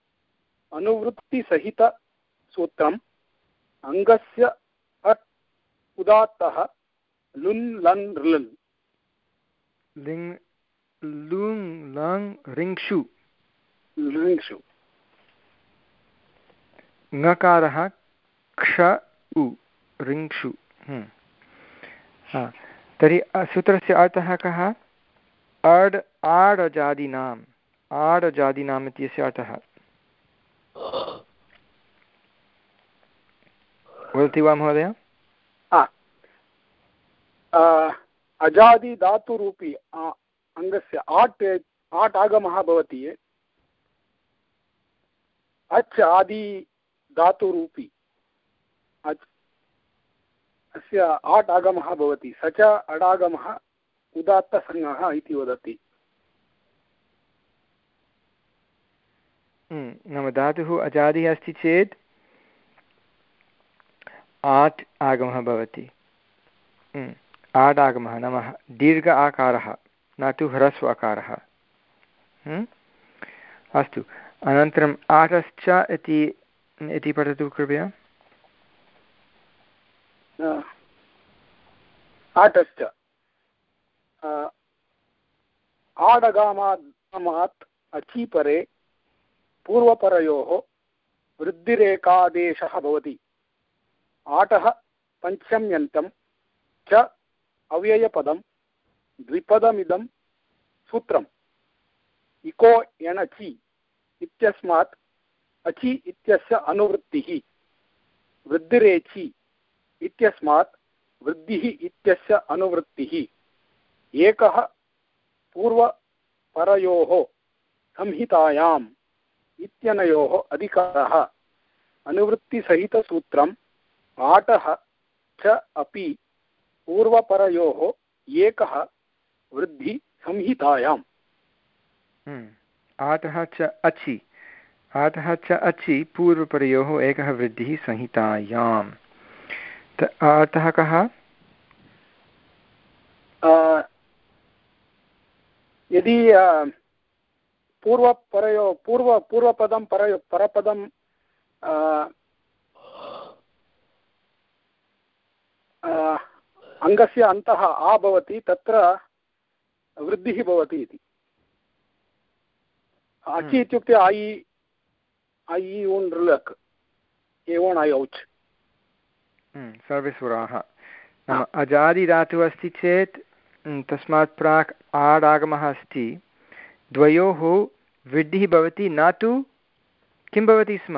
अनुवृत्तिसहितसूत्रम् अङ्गस्य अट् उदात्तः लुन् लन् ऋन् लिङ् लुङ् लङ् ऋङ्क्षु ऋङ्क्षु ङकारः क्ष उ ऋङ्क्षु। तर्हि सूत्रस्य अर्थः कः? अड् आडजादीनाम् आडजादीनाम् इत्यस्य अर्थः वदति वा महोदय? अजादि धातुरूपी अङ्गस्य आट् आट् आगमः भवति अच् आदि धातुरूपी अस्य आट् आगमः भवति स च अडागमः उदात्तसंज्ञः इति वदति। नाम धातुः अजादिः अस्ति चेत् आट् आगमः भवति। आट् आगमः नाम दीर्घ आकारः न तु ह्रस्व आकारः। अस्तु, अनन्तरम् आटश्च इति इति पठतु कृपया। आटश्च आडगामात् अचीपरे पूर्वपरयोः वृद्धिरेकादेशः भवति। आटः पञ्चम्यन्तं च अव्ययपदं द्विपदमिदं सूत्रम् इको एणचि इत्यस्मात् अचि इत्यस्य अनुवृत्तिः वृद्धिरेचि इत्यस्मात् वृद्धिः इत्यस्य अनुवृत्तिः एकः पूर्वपरयोः संहितायाम् इत्यनयोः अधिकारः अनुवृत्तिसहितसूत्रम् आटः च अपि पूर्वपरयोः एकः वृद्धि संहितायाम्। आटः च अचि आटः च अचि पूर्वपरयोः एकः वृद्धिः संहितायाम्। अर्थः कः? यदि पूर्वपरयो पूर्व पूर्वपदं परयो परपदं अङ्गस्य अन्तः आ भवति तत्र वृद्धिः भवति इति। अचि इत्युक्ते ऐ ऐ ऊन् ऋलक् ए ओण् ऐ औच् सर्वे स्वराः। नाम अजादिधातुः अस्ति चेत् तस्मात् प्राक् आडागमः अस्ति, द्वयोः वृद्धिः भवति न तु किं भवति स्म?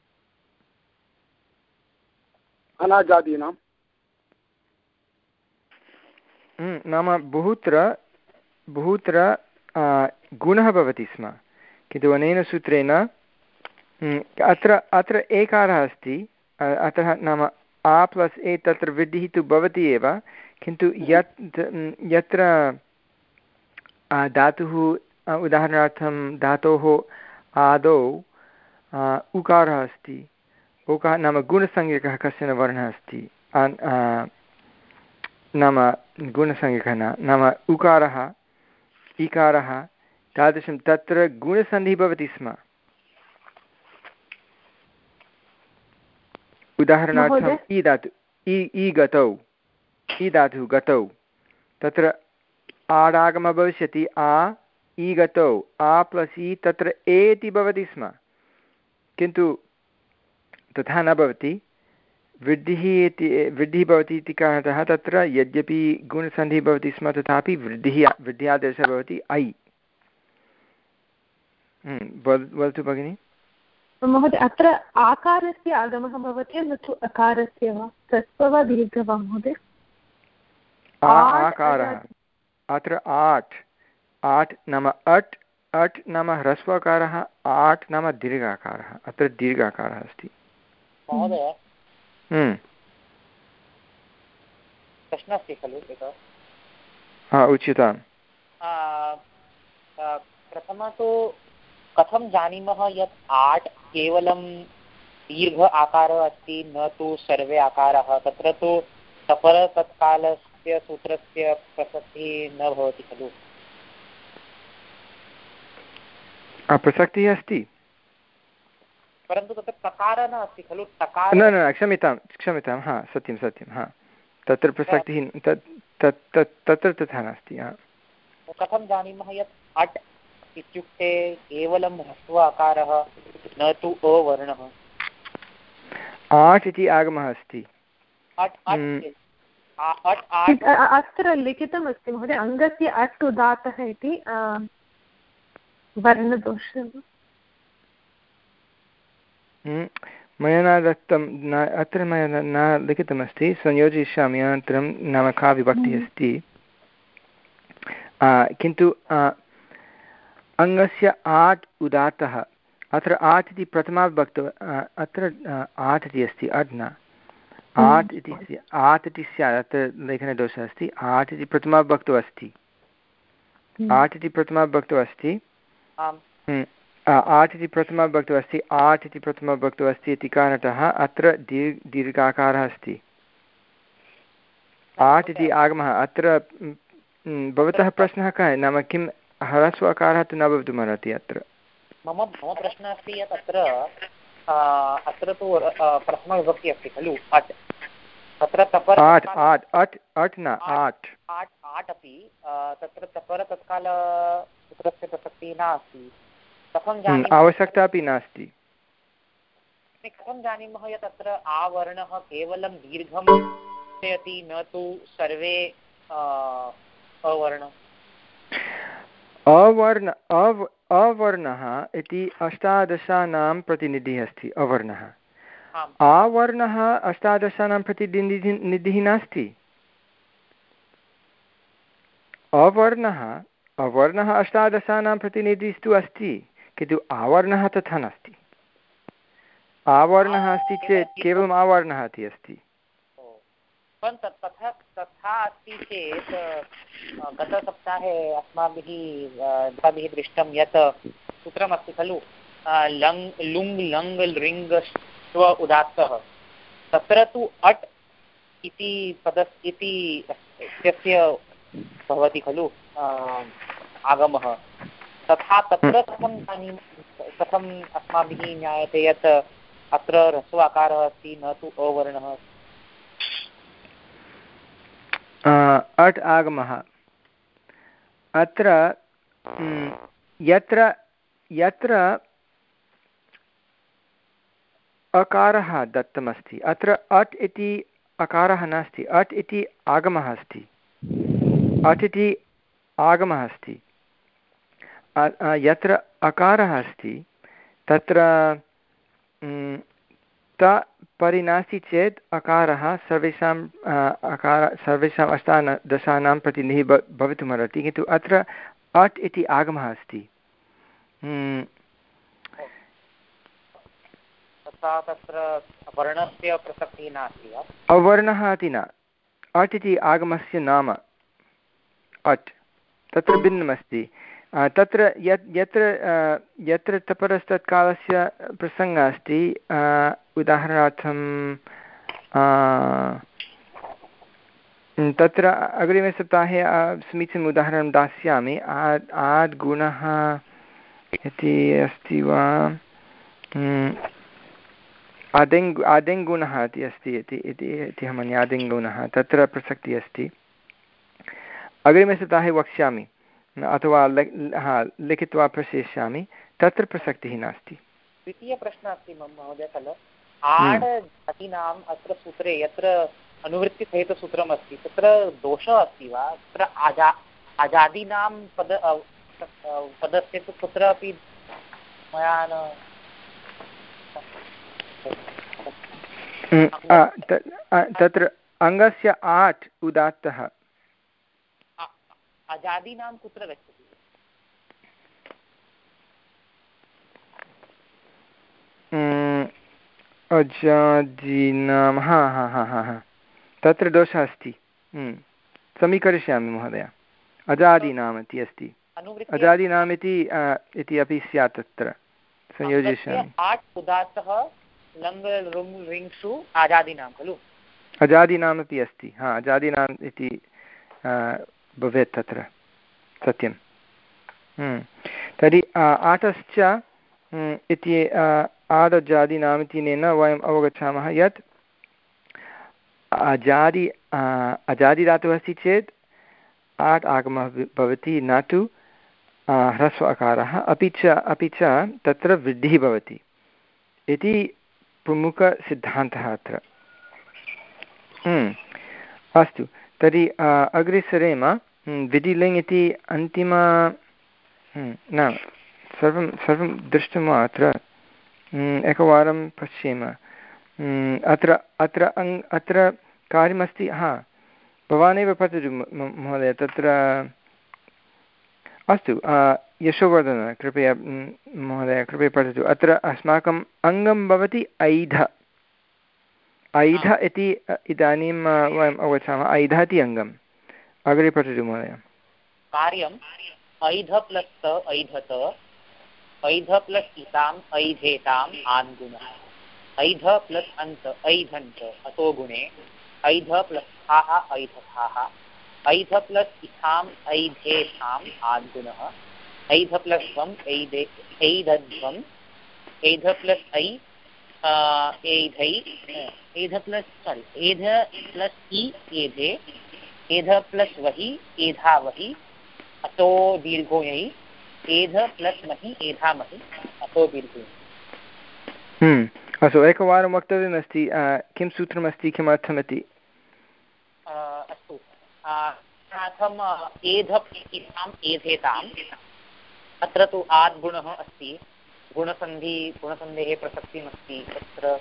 अनाजादीनां नाम बहुत्र बहुत्र गुणः भवति स्म, किन्तु अनेन सूत्रेण अत्र अत्र एकारः अस्ति, अतः नाम आ प्लस् ए तत्र वृद्धिः तु भवति एव, किन्तु यत् यत्र धातुः उदाहरणार्थं धातोः आदौ उकारः अस्ति, उकारः नाम गुणसंज्ञकः कश्चन वर्णः अस्ति, नाम गुणसंज्ञकः न नाम उकारः इकारः तादृशं तत्र गुणसन्धिः भवति स्म। उदाहरणार्थम् इ धातु इ इ गतौ इ धातुः गतौ तत्र आडागमः भविष्यति आ इ गतौ आ प्लस् इ तत्र ए इति भवति स्म, किन्तु तथा न भवति। वृद्धिः इति वृद्धिः भवति इति कारणतः तत्र यद्यपि गुणसन्धिः भवति स्म तथापि वृद्धिः वृद्ध्यादेशः भवति ऐ। वदतु भगिनि। महोदय, अत्र आकारस्य आगमः भवति न तु अकारस्य वा? ह्रस्व वा दीर्घ वा महोदय? आकारः अत्र आट् आट् नाम अट् अट् नाम ह्रस्वकारः, आट् नाम दीर्घाकारः। अत्र दीर्घाकारः अस्ति। महोदय हम्म। प्रश्नः अस्ति खलु एकः? हा, उच्यताम्। प्रथमं तु कथं जानीमः यत् आट् केवलं दीर्घ आकारः अस्ति, न तु सर्वे आकारः? तत्र तु सपर तत्कालस्य सूत्रस्य प्रसक्तिः न भवति खलु? प्रसक्तिः अस्ति, परन्तु तत्र तकारः न अस्ति खलु? तकार न न क्षम्यतां क्षम्यतां हा सत्यं सत्यं हा तत्र प्रसक्तिः तत् तत् तत् तत्र तथा नास्ति। कथं जानीमः यत् अट् इत्युक्ते केवलं ह्रस्व आकारः, न तु अवर्णः? आट् इति आगमः अस्ति। अत्र लिखितमस्ति महोदय, अङ्गस्य अट् उदात्तः इति वर्णदोषः। मया न दत्तं, न अत्र मया न लिखितमस्ति, संयोजयिष्यामि अनन्तरं नाम का विभक्तिः अस्ति। किन्तु अङ्गस्य आट् उदात्तः, अत्र आट् इति प्रथमा विभक्तौ, अत्र आट् इति अस्ति, अट् न आट् इति, आट् इति स्यात्, अत्र लेखनदोषः अस्ति। आट् इति प्रथमा विभक्तौ अस्ति, आट् इति प्रथमा विभक्तौ अस्ति, आट् इति प्रथमा विभक्तौ अस्ति, आट् इति प्रथमा विभक्तौ अस्ति इति कारणतः अत्र दीर्घ दीर्घाकारः अस्ति। आट् इति आगमः। अत्र भवतः प्रश्नः कः, नाम किं ह्रस्व आकारः तु न भवितुमर्हति अत्र? मम मम प्रश्नः अस्ति यत् अत्र अत्र तु प्रथमविभक्तिः अस्ति खलु, अट्। तत्र तपर आट् आट् अट् अट् न आट् आट् आट् अपि तत्र तपर तत्काल सूत्रस्य प्रसक्तिः नास्ति। कथं जानीमः? आवश्यकता अपि नास्ति। कथं जानीमः यत् अत्र आवर्णः केवलं दीर्घं सूचयति, न तु सर्वे अवर्ण? अवर्ण अव अवर्णः इति अष्टादशानां प्रतिनिधिः अस्ति। अवर्णः, आवर्णः अष्टादशानां प्रतिनिधिः निधिः नास्ति। अवर्णः अवर्णः अष्टादशानां प्रतिनिधिस्तु अस्ति, किन्तु आवर्णः तथा नास्ति। आवर्णः अस्ति चेत् केवलम् आवर्णः इति अस्ति। तथा तथा अस्ति चेत् गतसप्ताहे अस्माभिः भवद्भिः दृष्टं यत् सूत्रमस्ति खलु, लङ् लुङ् लङ् लृङ् स्व उदात्तः, तत्र तु अट् इति पदस् इति इत्यस्य भवति खलु आगमः। तथा तत्र कथं जानीमः, कथम् अस्माभिः ज्ञायते यत् अत्र ह्रस्व आकारः अस्ति, न तु अवर्णः? अट् आगमः अत्र यत्र यत्र अकारः दत्तमस्ति, अत्र अट् इति अकारः नास्ति, अट् इति आगमः अस्ति। अट् इति आगमः अस्ति। यत्र अकारः अस्ति तत्र त परि नास्ति चेत् अकारः सर्वेषाम् अकार सर्वेषाम् अष्टादशानां प्रतिनिधिः भ भवितुमर्हति, किन्तु अत्र अट् इति आगमः अस्ति। तत्र वर्णस्य प्रसक्तिः नास्ति वा? अवर्णः इति न, अट् इति आगमस्य नाम अट्, तत्र भिन्नमस्ति। तत्र यत् यत्र यत्र तपरस्तत्कालस्य प्रसङ्गः अस्ति, उदाहरणार्थं तत्र अग्रिमे सप्ताहे समीचीनम् उदाहरणं दास्यामि। आद् आद् गुणः इति अस्ति वा, आदिङ् आदिङ्गुणः इति अस्ति इति अहं मन्ये। आदिङ्गुणः तत्र प्रसक्तिः अस्ति, अग्रिमे सप्ताहे वक्ष्यामि अथवा हा लिखित्वा प्रेषयिष्यामि। तत्र प्रसक्तिः नास्ति। द्वितीयप्रश्नः अस्ति मम महोदय खलु, आड् जातीनाम् अत्र सूत्रे यत्र अनुवृत्तिसहितसूत्रम् अस्ति तत्र दोषः अस्ति वा? तत्र आजा आजादीनां पद पदस्य तु कुत्रापि मया न तत्र अङ्गस्य आट् उदात्तः आजादीनां कुत्र गच्छति? अजादीनां हा हा हा हा हा तत्र दोषः अस्ति, समीकरिष्यामि महोदय। अजादीनाम् इति अस्ति, अजादीनाम् इति इति अपि स्यात्, तत्र संयोजयिष्यामि। अजादीनामपि अस्ति, हा अजादीनाम् इति भवेत् तत्र, सत्यं। तर्हि आटश्च इति आदजादीनाम् इत्यनेन वयम् अवगच्छामः यत् अजादि अजादिधातुः अस्ति चेत् आट् आगमः भवति, न तु ह्रस्व अकारः। अपि च अपि च तत्र वृद्धिः भवति इति प्रमुखसिद्धान्तः अत्र। अस्तु, तर्हि अग्रे सरेम। विधिलिङ् इति अन्तिम न सर्वं सर्वं दृष्टं वा अत्र? एकवारं पश्येम। अत्र अत्र अङ् अत्र कार्यमस्ति, हा भवानेव पठतु महोदय तत्र। अस्तु, यशोवर्धन कृपया महोदय कृपया पठतु। अत्र अस्माकम् अङ्गं भवति ऐध। ऐध इति इदानीं वयम् अवगच्छामः, ऐध इति अङ्गम्। अग्रे पठतु महोदय। कार्यम् ऐध प्लस् त ऐधत, ऐध प्लस् इताम् ऐधेताम् आद्गुणः, ऐध प्लस् अन्त ऐधन्त अतो गुणे, ऐध प्लस् थाः ऐधथाः, ऐध प्लस् इथाम् ऐधेथाम् आद्गुणः, ऐध प्लस् त्वम् ऐदे ऐधध्वम्, ऐध प्लस् ऐ एधै, एध प्लस् सॉरी एध प्लस् इ एधे, एध प्लस् वहि एधा वहि अतो दीर्घो यहि, एध प्लस् महि एधा महि अतो दीर्घो। अस्तु, एकवारं वक्तव्यमस्ति किं सूत्रमस्ति, किमर्थमिति। अस्तु, प्रथम एध इताम् एधेताम्, अत्र तु आद् गुणः अस्ति, गुणसन्धि गुणसन्धेः प्रसक्तिमस्ति। तत्र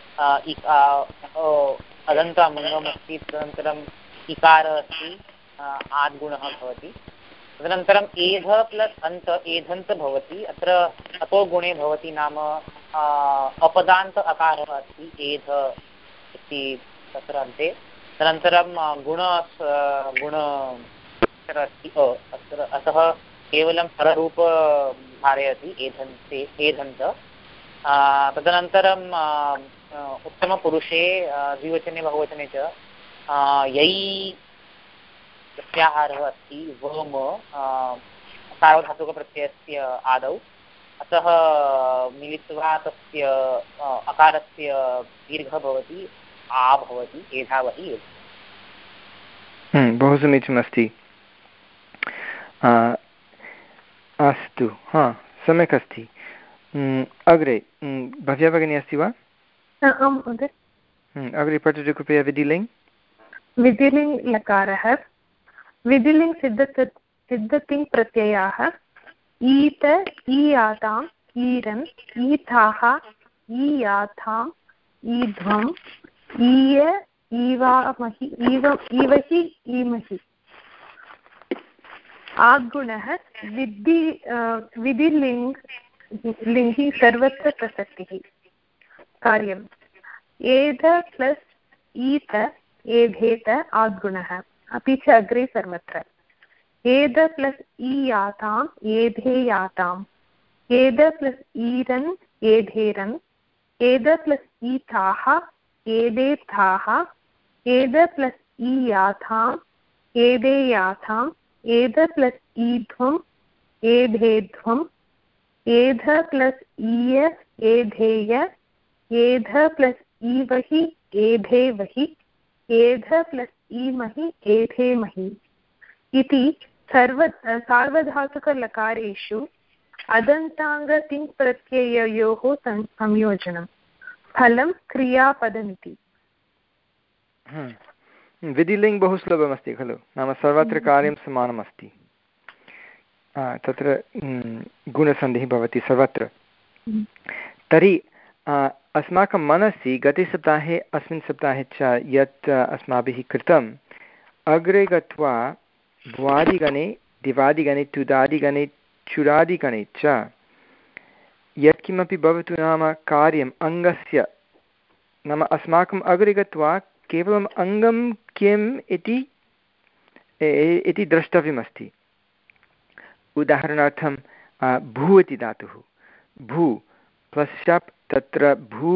अदन्तामङ्गम् अस्ति, तदनन्तरम् इकारः अस्ति, आद्गुणः भवति। तदनन्तरम् एध प्लस् अन्त एधन्त भवति, अत्र अतो गुणे भवति, नाम अपदान्त अकारः अस्ति एध इति तत्र अन्ते। तदनन्तरं गुण गुण अस्ति अ अत्र, अतः केवलं पररूप धारयति एधन्ते एधन्त। तदनन्तरं उत्तमपुरुषे द्विवचने बहुवचने च यै प्रत्याहारः अस्ति वम सार्वधातुकप्रत्ययस्य आदौ, अतः मिलित्वा तस्य अकारस्य दीर्घः भवति, आ भवति, एधावहि। बहु समीचीनमस्ति। अस्तु, हा सम्यक् अस्ति। अग्रे भव्या भगिनी अस्ति वा? आम् महोदय। अग्रे पठतु कृपया। विधिलिङ् विधिलिङ् लकारः, विधिलिङ् सिद्ध सिद्धतिङ् प्रत्ययाः ईत ईयाताम् ईरन् ईथाः ईयाथाम् ईध्वम् ईय ईवामहि ईव ईवहि ईमहि। आद्गुणः विधि विधिलिङ् लिङ्गि सर्वत्र प्रसक्तिः। कार्यम् एध प्लस् ईत एधेत आद्गुणः, अपि च अग्रे सर्वत्र। एध प्लस् ईयाताम् एधेयाताम्, एध प्लस् ईरन् एधेरन्, एध प्लस् ईथाः एधेथाः, एध प्लस् ईयाथाम् एधेयाथाम्, एध प्लस् ईध्वम् एधेध्वम्, एध प्लस् ईय एधेय, एध प्लस् ईवहि एधेवहि, एध प्लस् ईमहि एधेमहि इति सर्व सार्वधातुकलकारेषु अदन्ताङ्गतिङ्प्रत्यययोः संयोजनं, फलं क्रियापदमिति। विधिलिङ् बहु सुलभमस्ति खलु, नाम सर्वत्र कार्यं समानमस्ति। तत्र गुणसन्धिः भवति सर्वत्र। तर्हि अस्माकं मनसि गते सप्ताहे अस्मिन् सप्ताहे च यत् अस्माभिः कृतम्, अग्रे गत्वा भ्वादिगणे दिवादिगणे तुदादिगणे चुरादिगणे च यत्किमपि भवतु नाम कार्यम् अङ्गस्य नाम अस्माकम् अग्रे गत्वा केवलम् अङ्गं किम् इति इति द्रष्टव्यमस्ति। उदाहरणार्थं भू इति धातुः, भू प्लस् शप्, तत्र भू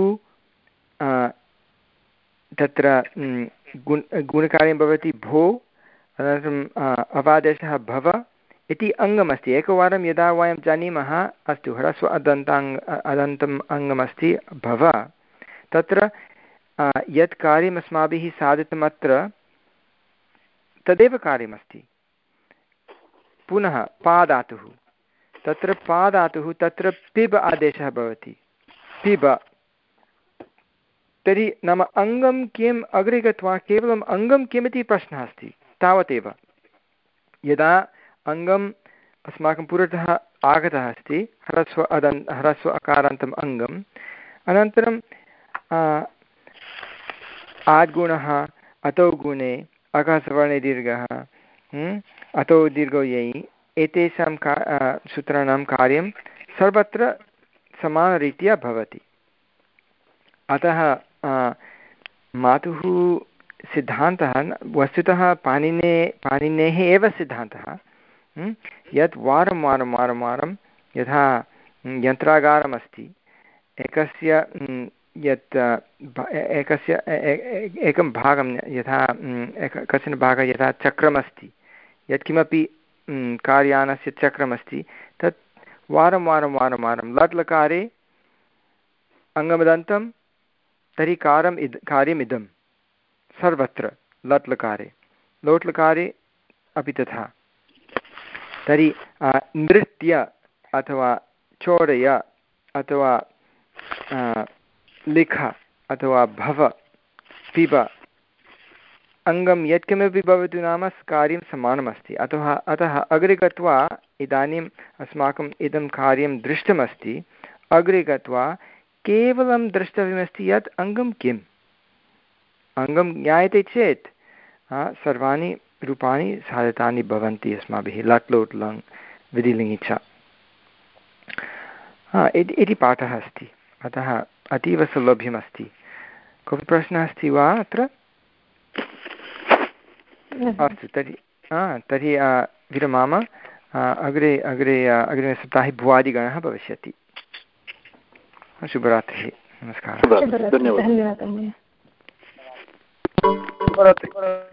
तत्र गुण गुणकार्यं भवति भो, अनन्तरम् अवादेशः भव इति अङ्गमस्ति। एकवारं यदा वयं जानीमः अस्तु ह्रस्व अदन्ताङ्ग अदन्तम् अङ्गमस्ति भव, तत्र यत् कार्यम् अस्माभिः साधितमत्र तदेव कार्यमस्ति। पुनः पा धातुः, तत्र पा धातुः तत्र पिब आदेशः भवति, पिब। तर्हि नाम अङ्गं किम् अग्रे गत्वा केवलम् अङ्गं किमिति प्रश्नः अस्ति, तावदेव। यदा अङ्गम् अस्माकं पुरतः आगतः अस्ति ह्रस्व अदन् ह्रस्व अकारान्तम् अङ्गम्, अनन्तरं आद्गुणः अतौ गुणे अकासवर्णे दीर्घः अतौ दीर्घो यै, एतेषां का सूत्राणां कार्यं सर्वत्र समानरीत्या भवति। अतः मातुः सिद्धान्तः वस्तुतः पाणिने पाणिनेः एव सिद्धान्तः, यत् वारं वारं वारं वारं यथा यन्त्रागारमस्ति, एकस्य यत् एकस्य एकं भागं यथा कश्चन भागः यथा चक्रमस्ति, यत्किमपि कार्यानस्य चक्रमस्ति तत् वारं वारं वारं वारं लट् लकारे अङ्गमदन्तं तर्हि कारम् इद कार्यमिदं सर्वत्र लट् लकारे, लोट् लकारे अपि तथा। तर्हि नृत्य अथवा चोरय अथवा लिख अथवा भव पिब अङ्गं यत्किमपि भवतु नाम कार्यं समानमस्ति। अतः अतः अग्रे गत्वा इदानीम् अस्माकम् इदं कार्यं दृष्टमस्ति, अग्रे गत्वा केवलं द्रष्टव्यमस्ति यत् अङ्गं किम्। अङ्गं ज्ञायते चेत् सर्वाणि रूपाणि साधितानि भवन्ति अस्माभिः, लट् लोट् लङ् विधिलिङि च इति पाठः अस्ति। अतः अतीव सौलभ्यमस्ति। कोऽपि प्रश्नः अस्ति वा अत्र? अस्तु तर्हि तर्हि विरमाम। अग्रे अग्रे अग्रिमसप्ताहे भुवादिगणः भविष्यति। शुभरात्रिः, नमस्कारः। धन्यवादः। शुभरात्रिः।